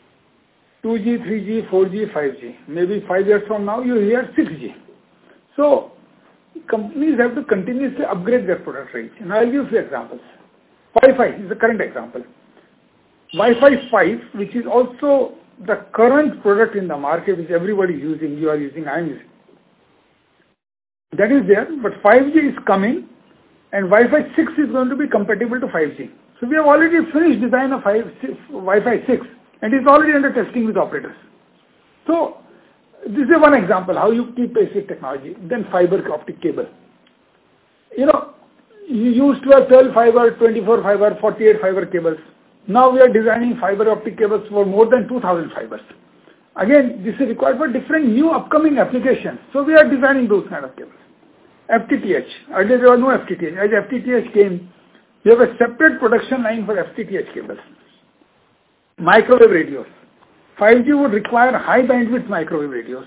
2G, 3G, 4G, 5G. Maybe 5 years from now, you hear 6G. So, companies have to continuously upgrade their product range. And I'll give you a few examples. Wi-Fi is the current example. Wi-Fi 5, which is also the current product in the market, which everybody is using, you are using, I am using. That is there, but 5G is coming, and Wi-Fi 6 is going to be compatible to 5G. So we have already finished design of Wi-Fi 6, and it's already under testing with operators. So this is one example, how you keep pace with technology. Then fiber optic cable. You used to have 12 fiber, 24 fiber, 48 fiber cables. Now we are designing fiber optic cables for more than 2,000 fibers. Again, this is required for different new upcoming applications. So we are designing those kind of cables. FTTH. Earlier there was no FTTH. As FTTH came, we have a separate production line for FTTH cables. Microwave radios. 5G would require high bandwidth microwave radios.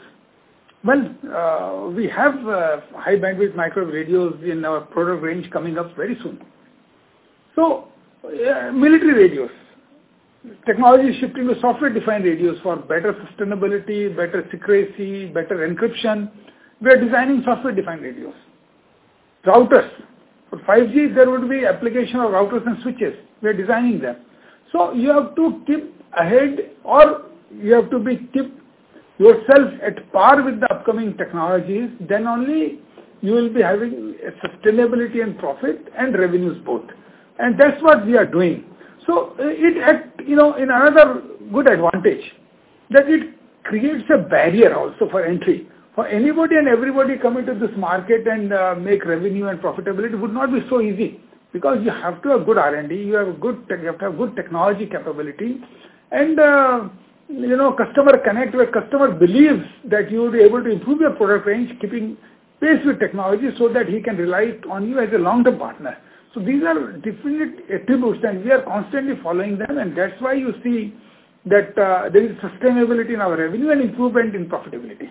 Well, we have high bandwidth microwave radios in our product range coming up very soon. So, military radios. Technology is shifting to software-defined radios for better sustainability, better secrecy, better encryption. We are designing software-defined radios. Routers. For 5G, there would be application of routers and switches. We are designing them. So you have to keep ahead, or you have to keep yourself at par with the upcoming technologies. Then only you will be having sustainability and profit and revenues both. And that's what we are doing. So in another good advantage, that it creates a barrier also for entry. For anybody and everybody coming to this market and make revenue and profitability would not be so easy, because you have to have good R&D, you have to have good technology capability, and customer connect, where customer believes that you will be able to improve your product range, keeping pace with technology, so that he can rely on you as a long-term partner. So these are different attributes, and we are constantly following them, and that's why you see that there is sustainability in our revenue and improvement in profitability.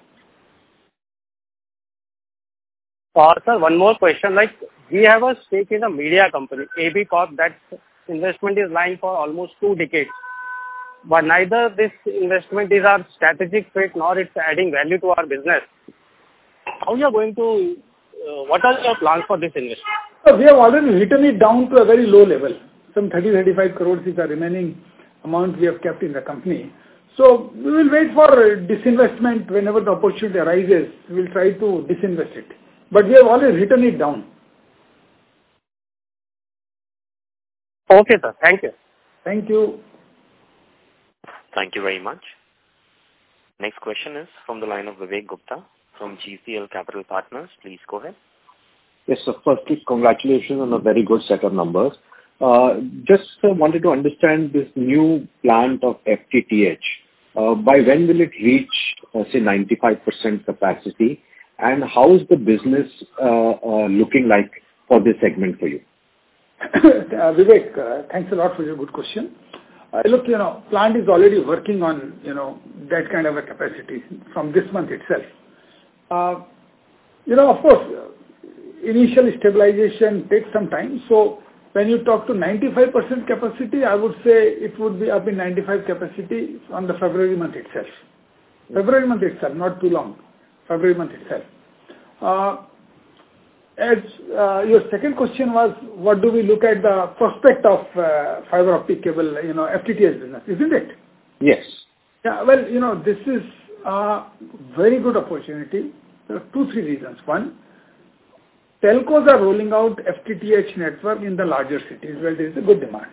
Sir, one more question. Like, we have a stake in a media company, AB Corp, that investment is lying for almost 2 decades. But neither this investment is our strategic fit, nor it's adding value to our business. How you are going to, what are your plans for this investment? So we have already written it down to a very low level. Some 30-35 crores is the remaining amount we have kept in the company. So we will wait for disinvestment whenever the opportunity arises. We will try to disinvest it. But we have always written it down. Okay, sir. Thank you. Thank you. Thank you very much. Next question is from the line of Vivek Gupta from GCL Capital Partners. Please go ahead. Yes, sir. Firstly, congratulations on a very good set of numbers. Just wanted to understand this new plant of FTTH. By when will it reach, say, 95% capacity? And how is the business looking like for this segment for you? Vivek, thanks a lot for your good question. Look, plant is already working on, that kind of a capacity from this month itself. Of course, initial stabilization takes some time. So when you talk to 95% capacity, I would say it would be up in 95 capacity on the February month itself. February month itself, not too long. February month itself. As your second question was, what do we look at the prospect of fiber optic cable, FTTH business, isn't it? Yes. Yeah, well, this is a very good opportunity. There are 2-3 reasons. One, telcos are rolling out FTTH network in the larger cities where there is a good demand.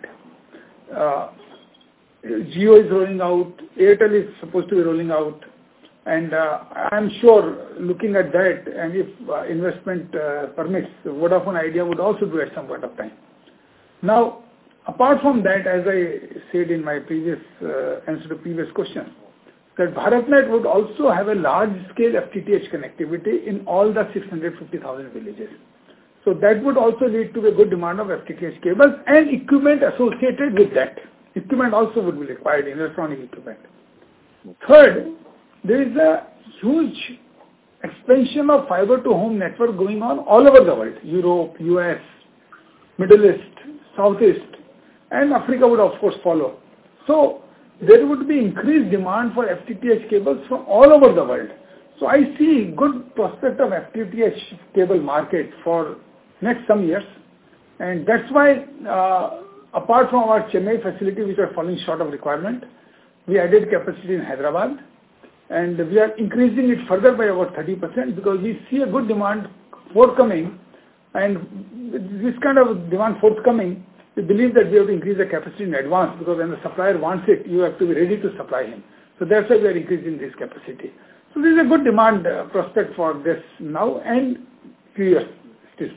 Jio is rolling out, Airtel is supposed to be rolling out, and I'm sure looking at that, and if investment permits, Vodafone Idea would also do at some point of time. Now, apart from that, as I said in my previous answer to previous question, that BharatNet would also have a large-scale FTTH connectivity in all the 650,000 villages. So that would also lead to a good demand of FTTH cables and equipment associated with that. Equipment also would be required, electronic equipment. Third, there is a huge expansion of fiber-to-home network going on all over the world. Europe, US, Middle East, Southeast, and Africa would of course follow. So there would be increased demand for FTTH cables from all over the world. So I see good prospect of FTTH cable market for next some years. And that's why, apart from our Chennai facility, which are falling short of requirement, we added capacity in Hyderabad. And we are increasing it further by about 30% because we see a good demand forthcoming. And with this kind of demand forthcoming, we believe that we have to increase the capacity in advance because when the supplier wants it, you have to be ready to supply him. So that's why we are increasing this capacity. So there is a good demand prospect for this now and few years still.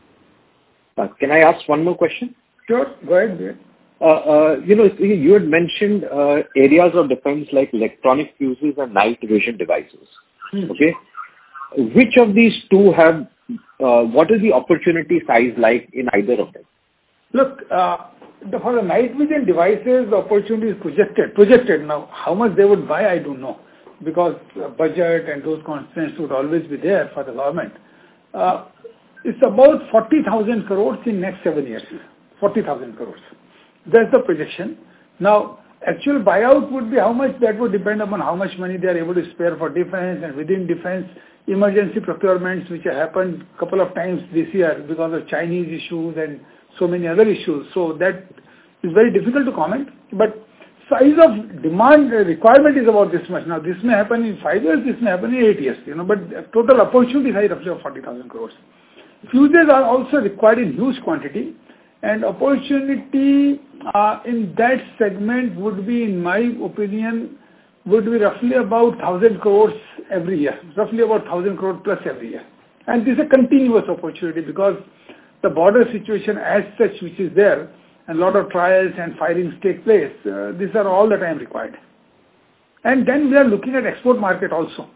Can I ask one more question? Sure, go ahead. You had mentioned areas of defense like electronic fuses and night vision devices. Okay, which of these two have? What is the opportunity size like in either of them? Look, for the night vision devices, the opportunity is projected. Now, how much they would buy, I don't know, because budget and those constraints would always be there for the government. It's about 40,000 crores in next 7 years. 40,000 crores. That's the projection. Now, actual buyout would be how much, that would depend upon how much money they are able to spare for defense and within defense, emergency procurements which have happened a couple of times this year because of Chinese issues and so many other issues. So that is very difficult to comment. But size of demand requirement is about this much. Now, this may happen in 5 years, this may happen in 8 years, but total opportunity size roughly of 40,000 crores. Fuses are also required in huge quantity. And opportunity in that segment would be, in my opinion, would be roughly about 1,000 crores every year. Roughly about 1,000 crores plus every year. And this is a continuous opportunity because the border situation as such which is there, and a lot of trials and firings take place, these are all the time required. And then we are looking at export market also.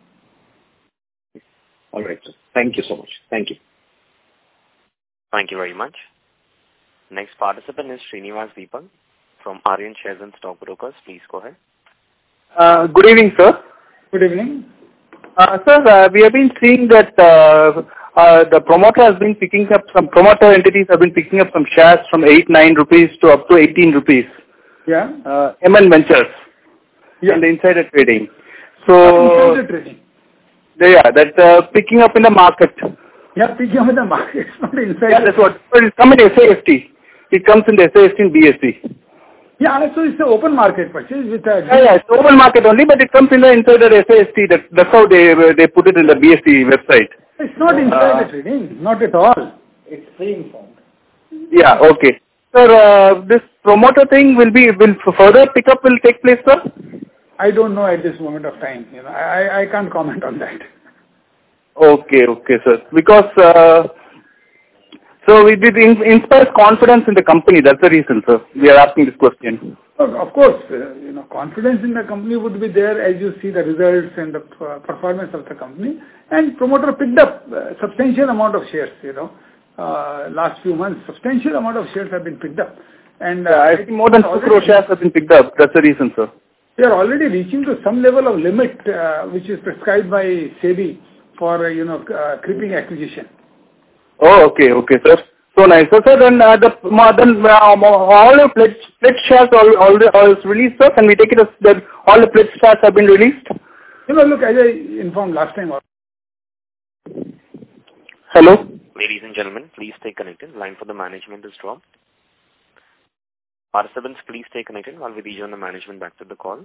All right, sir. Thank you so much. Thank you. Thank you very much. Next participant is Srinivas Deepak from Aryan Shares and Stock Brokers. Please go ahead. Good evening, sir. Good evening. Sir, we have been seeing that the promoter has been picking up, some promoter entities have been picking up some shares from 8-9 rupees to up to 18 rupees. Yeah. MN Ventures. Yeah. And insider trading. So, insider trading. Yeah, that's picking up in the market. Yeah, picking up in the market. It's not inside. Yeah, that's what. But it's come in SAST. It comes in the SAST and BSC. Yeah, so it's an open market purchase with a... Yeah, it's open market only, but it comes in the insider SAST. That's how they put it in the BSE website. It's not insider trading, not at all. It's pre-informed. Yeah, okay. Sir, this promoter thing will further pickup will take place, sir? I don't know at this moment of time. I can't comment on that. Okay, sir. Because so it inspires confidence in the company. That's the reason, sir. We are asking this question. Of course, confidence in the company would be there as you see the results and the performance of the company. And promoter picked up substantial amount of shares. Last few months, substantial amount of shares have been picked up. And I think more than 2 crore shares have been picked up. That's the reason, sir. We are already reaching to some level of limit which is prescribed by SEBI for creeping acquisition. Oh, okay, sir. So nice. So, sir, then all the pledge shares all released, sir? Can we take it as that all the pledge shares have been released? Look, as I informed last time. Hello? Ladies and gentlemen, please stay connected. Line for the management is dropped. Participants, please stay connected while we rejoin the management back to the call.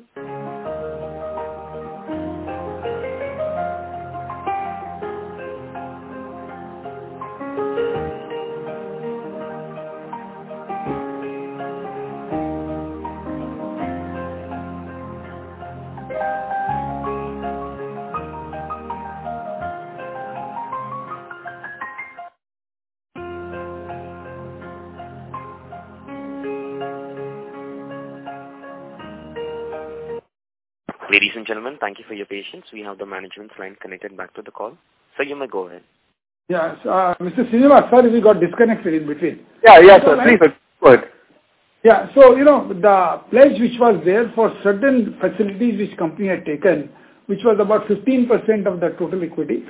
Ladies and gentlemen, thank you for your patience. We have the management's line connected back to the call. Sir, you may go ahead. Yeah, Mr. Srinivas, sorry, we got disconnected in between. Yeah, sir. Please, go ahead. Yeah, so, the pledge which was there for certain facilities which company had taken, which was about 15% of the total equity,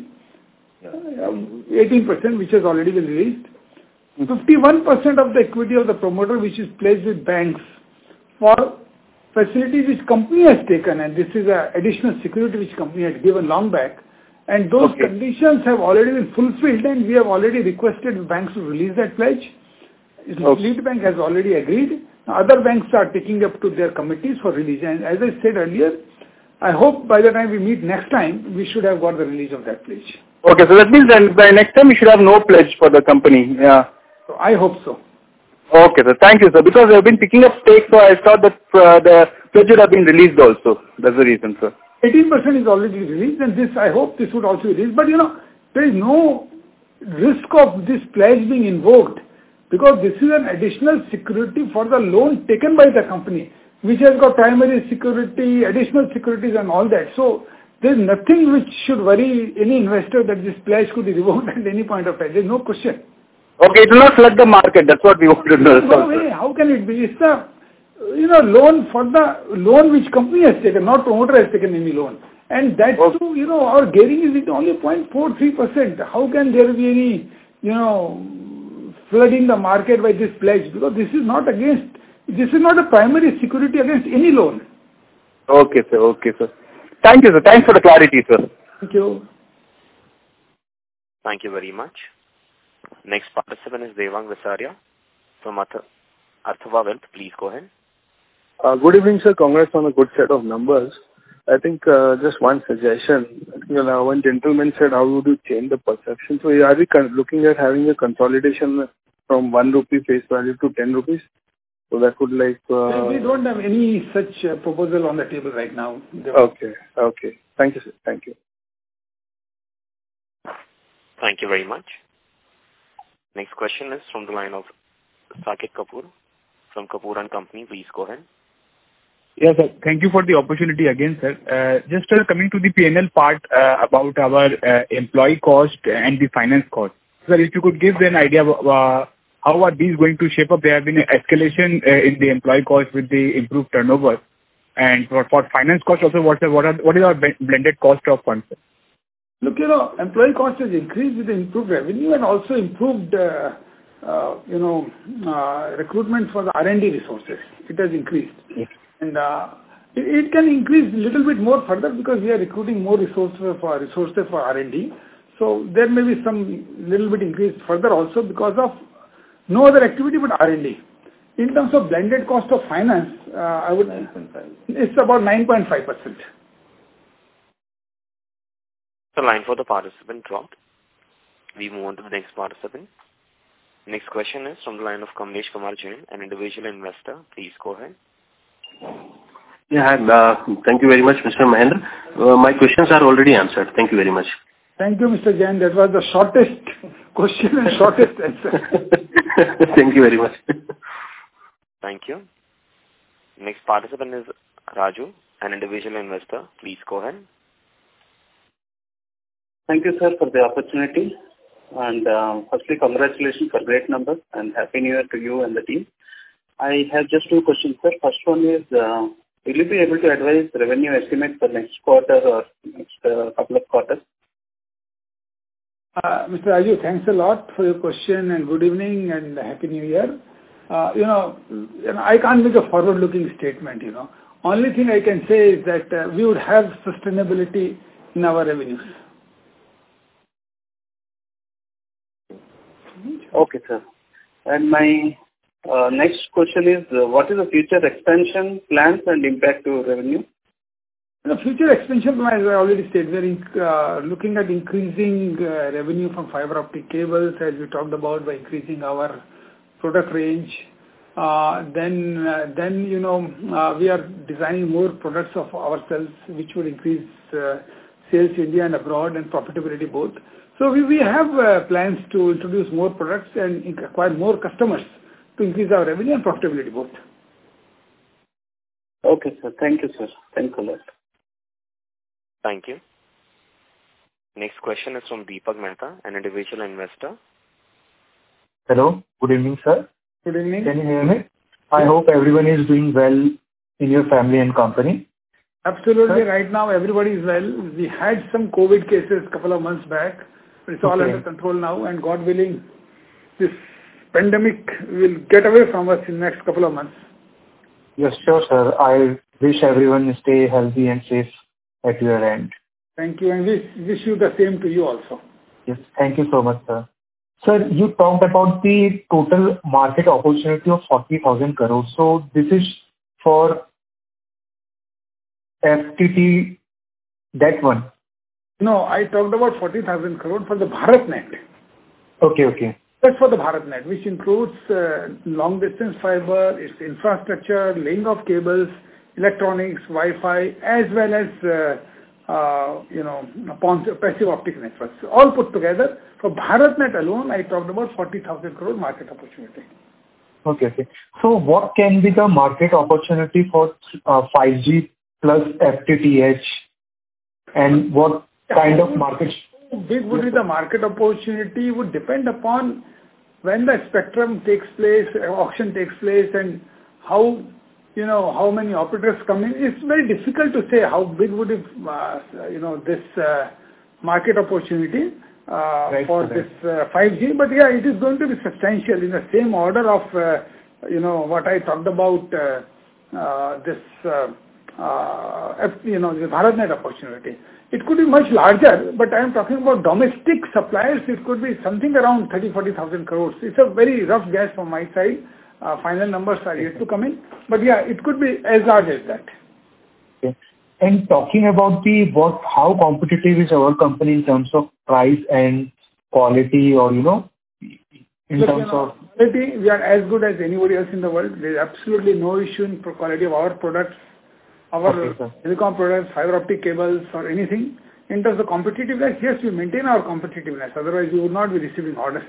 18% which has already been released. 51% of the equity of the promoter which is pledged with banks for facilities which company has taken, and this is an additional security which company had given long back, and those conditions have already been fulfilled, and we have already requested banks to release that pledge. Lead Bank has already agreed. Other banks are taking up to their committees for release, and as I said earlier, I hope by the time we meet next time, we should have got the release of that pledge. Okay, so that means then by next time we should have no pledge for the company. Yeah. So I hope so. Okay, sir. Thank you, sir. Because I've been picking up stakes, so I thought that the pledge would have been released also. That's the reason, sir. 18% is already released, and I hope this would also be released. But, there is no risk of this pledge being invoked, because this is an additional security for the loan taken by the company, which has got primary security, additional securities and all that. So, there is nothing which should worry any investor that this pledge could be revoked at any point of time. There is no question. Okay, it will not flood the market. That's what we want to know. No way. How can it be? It's a loan for the loan which company has taken, not promoter has taken any loan. And that too, our gearing is only 0.43%. How can there be any, flooding the market by this pledge? Because this is not a primary security against any loan. Okay, sir. Thank you, sir. Thanks for the clarity, sir. Thank you. Thank you very much. Next participant is Devang Visaria from Arthava Wealth. Please go ahead. Good evening, sir. Congrats on a good set of numbers. I think just one suggestion. One gentleman said, how would you change the perception? So are we looking at having a consolidation from 1 rupee face value to 10 rupees? So that would We don't have any such proposal on the table right now. Okay. Thank you, sir. Thank you. Thank you very much. Next question is from the line of Saket Kapoor from Kapoor & Company. Please go ahead. Yes, sir. Thank you for the opportunity again, sir. Just coming to the P&L part about our employee cost and the finance cost. Sir, if you could give an idea of how are these going to shape up? There have been an escalation in the employee cost with the improved turnover. And for finance cost also, what is our blended cost of funds? Look, employee cost has increased with the improved revenue and also improved, recruitment for the R&D resources. It has increased. Yes. And it can increase a little bit more further because we are recruiting more resources for R&D. So there may be some little bit increase further also because of no other activity but R&D. In terms of blended cost of finance, it's about 9.5%. The line for the participant dropped. We move on to the next participant. Next question is from the line of Kamlesh Kumar Jain, an individual investor. Please go ahead. Yeah, thank you very much, Mr. Mahendra. My questions are already answered. Thank you very much. Thank you, Mr. Jain. That was the shortest question and shortest answer. Thank you very much. Thank you. Next participant is Raju, an individual investor. Please go ahead. Thank you, sir, for the opportunity. And firstly, congratulations for great numbers and Happy New Year to you and the team. I have just two questions, sir. First one is, will you be able to advise revenue estimate for next quarter or next couple of quarters? Mr. Raju, thanks a lot for your question and good evening and Happy New Year. I can't make a forward-looking statement, Only thing I can say is that we would have sustainability in our revenues. Okay, sir. And my next question is, what is the future expansion plans and impact to revenue? The future expansion plans, I already said, we're looking at increasing revenue from fiber optic cables, as we talked about, by increasing our product range. Then we are designing more products of ourselves, which would increase sales India and abroad and profitability both. So we have plans to introduce more products and acquire more customers to increase our revenue and profitability both. Okay, sir. Thank you, sir. Thanks a lot. Thank you. Next question is from Deepak Mehta, an individual investor. Hello. Good evening, sir. Good evening. Can you hear me? I hope everyone is doing well in your family and company. Absolutely. Sir? Right now, everybody is well. We had some COVID cases a couple of months back, but it's all under control now, and God willing, this pandemic will get away from us in the next couple of months. Yes, sure, sir. I wish everyone stay healthy and safe at your end. Thank you, and wish you the same to you also. Yes, thank you so much, sir. Sir, you talked about the total market opportunity of 40,000 crores. So this is for FTT, that one? No, I talked about 40,000 crores for the BharatNet. Okay. That's for the BharatNet, which includes long-distance fiber, its infrastructure, laying of cables, electronics, Wi-Fi, as well as passive optic networks. All put together, for BharatNet alone, I talked about 40,000 crore market opportunity. Okay. So what can be the market opportunity for 5G plus FTTH, and what kind of market? How big would be the market opportunity would depend upon when the spectrum takes place, auction takes place, and how many operators come in. It's very difficult to say how big would it, this market opportunity for this 5G. But yeah, it is going to be substantial in the same order of, what I talked about, the BharatNet opportunity. It could be much larger, but I am talking about domestic suppliers. It could be something around 30,000-40,000 crores. It's a very rough guess from my side. Final numbers are yet to come in. But yeah, it could be as large as that. Okay. And talking about how competitive is our company in terms of price and quality, or, terms of quality, we are as good as anybody else in the world. There is absolutely no issue in quality of our products, our telecom products, fiber optic cables, or anything. In terms of competitiveness, yes, we maintain our competitiveness. Otherwise, we would not be receiving orders.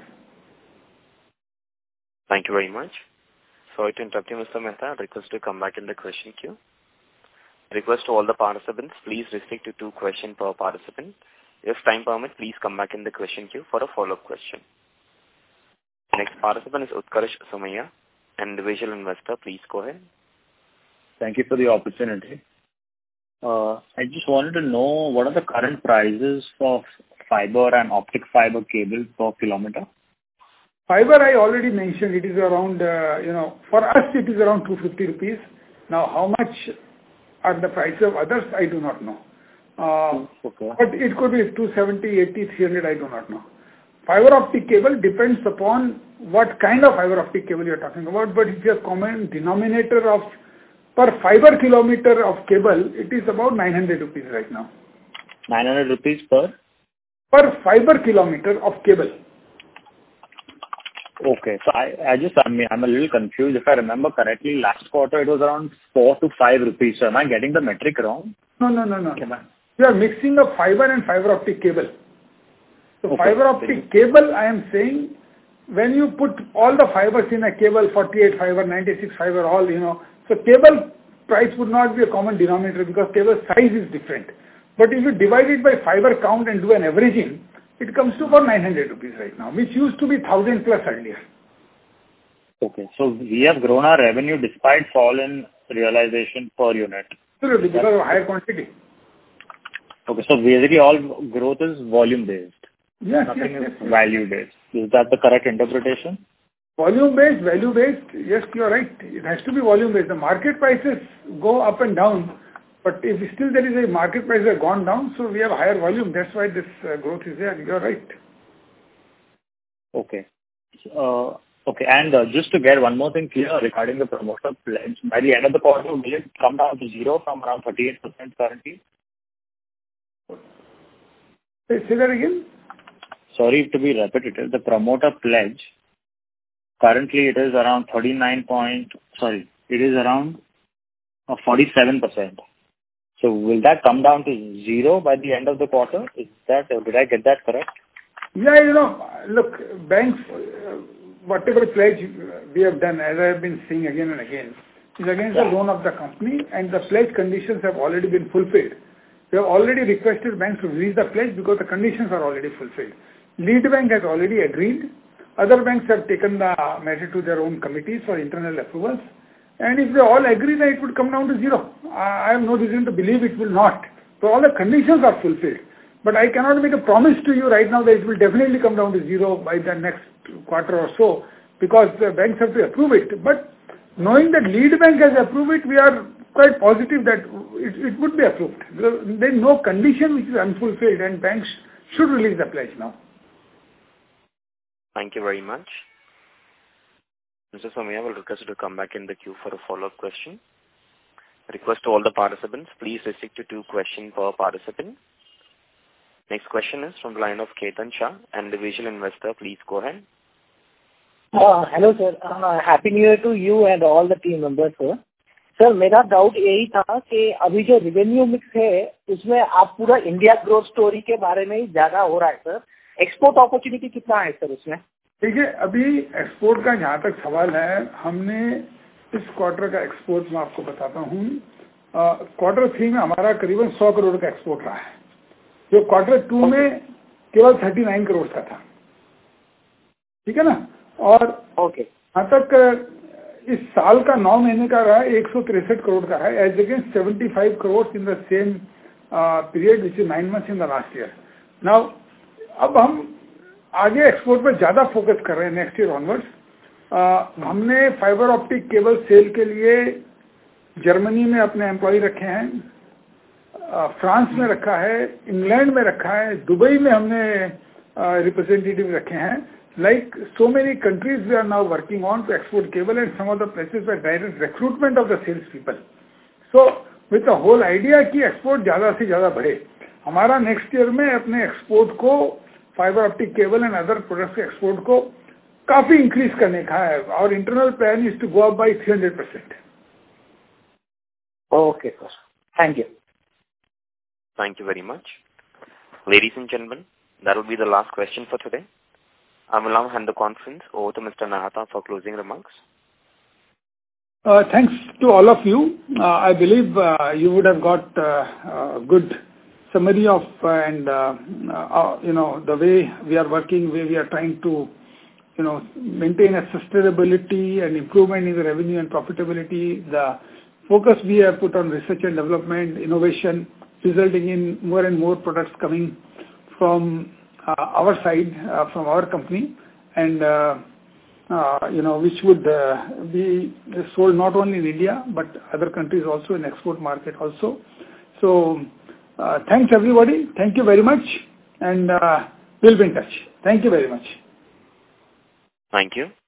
Thank you very much. Sorry to interrupt you, Mr. Mehta. Request to come back in the question queue. Request to all the participants, please restrict to 2 questions per participant. If time permits, please come back in the question queue for a follow-up question. Next participant is Utkarsh Somaiya, an individual investor. Please go ahead. Thank you for the opportunity. I just wanted to know what are the current prices for fiber and optic fiber cable per kilometer? Fiber, I already mentioned, it is around, for us it is around 250 rupees. Now, how much are the prices of others, I do not know. But it could be 270, 80, 300, I do not know. fiber optic cable depends upon what kind of fiber optic cable you are talking about, but if your common denominator of per fiber kilometer of cable, it is about 900 rupees right now. 900 rupees per? Per fiber kilometer of cable. Okay, so I'm a little confused. If I remember correctly, last quarter it was around 4 to 5 rupees. So am I getting the metric wrong? No. You are mixing up fiber and fiber optic cable. So okay. Fiber optic cable, I am saying, when you put all the fibers in a cable, 48 fiber, 96 fiber, all, so cable price would not be a common denominator because cable size is different. But if you divide it by fiber count and do an averaging, it comes to about 900 rupees right now, which used to be 1,000 plus earlier. Okay, so we have grown our revenue despite fall in realization per unit. Absolutely, because of higher quantity. Okay, so basically all growth is volume based. Yes, Nothing is value based. Is that the correct interpretation? Volume based, value based, yes, you are right. It has to be volume based. The market prices go up and down, but if still there is a market price that has gone down, so we have higher volume. That's why this growth is there. You are right. Okay. Okay, and just to get one more thing clear regarding the promoter pledge, by the end of the quarter, will it come down to zero from around 38% currently? Say that again? Sorry to be repetitive. The promoter pledge, currently it is around 47%. So will that come down to zero by the end of the quarter? Did I get that correct? Yeah, look, banks, whatever pledge we have done, as I have been saying again and again, is against the loan of the company, and the pledge conditions have already been fulfilled. We have already requested banks to release the pledge because the conditions are already fulfilled. Lead bank has already agreed. Other banks have taken the matter to their own committees for internal approvals. And if they all agree, then it would come down to zero. I have no reason to believe it will not. So all the conditions are fulfilled. But I cannot make a promise to you right now that it will definitely come down to zero by the next quarter or so, because the banks have to approve it. But knowing that lead bank has approved it, we are quite positive that it would be approved. There is no condition which is unfulfilled, and banks should release the pledge now. Thank you very much. Mr. Somaiya will request you to come back in the queue for a follow-up question. Request to all the participants, please restrict to 2 questions per participant. Next question is from the line of Ketan Shah, individual investor. Please go ahead. Hello sir, Happy New Year to you and all the team members sir. Sir मेरा doubt यही था कि अभी जो revenue mix है उसमें आप पूरा इंडिया ग्रोथ स्टोरी के बारे में ही ज्यादा हो रहा है सर. एक्सपोर्ट अपॉर्चुनिटी कितना है सर उसमें? देखिए, अभी एक्सपोर्ट का जहाँ तक सवाल है, हमने इस क्वार्टर का एक्सपोर्ट मैं आपको बताता हूँ. क्वार्टर 3 में हमारा करीबन 100 करोड़ का एक्सपोर्ट रहा है, जो क्वार्टर 2 में केवल 39 करोड़ का था. ठीक है ना? और यहाँ तक इस साल का 9 महीने का रहा है 163 करोड़ का है, as against 75 crore in the same period which is 9 months in the last year. Now अब हम आगे एक्सपोर्ट पर ज्यादा फोकस कर रहे हैं नेक्स्ट ईयर ऑनवर्ड्स. हमने फाइबर ऑप्टिक केबल सेल के लिए जर्मनी में अपने एम्प्लॉय रखे हैं, फ्रांस में रखा है, इंग्लैंड में रखा है, दुबई में हमने रिप्रेजेंटेटिव रखे हैं. Like so many countries, we are now working on to export cable, and some of the places were direct recruitment of the sales people. So with the whole idea कि export ज्यादा से ज्यादा बढ़े, हमारा next year में अपने export को fibre optic cable and other products के एक्सपोर्ट को काफी इंक्रीज करने का है. और internal plan is to go up by 300%. Okay, sir. Thank you. Thank you very much. Ladies and gentlemen, that will be the last question for today. I will now hand the conference over to Mr. Nahata for closing remarks. Thanks to all of you. I believe you would have got a good summary of the way we are working, where we are trying to maintain a sustainability and improvement in the revenue and profitability. The focus we have put on research and development, innovation, resulting in more and more products coming from our side, from our company, and which would be sold not only in India but other countries also, in export market also. So thanks everybody. Thank you very much, and We'll be in touch. Thank you very much. Thank you.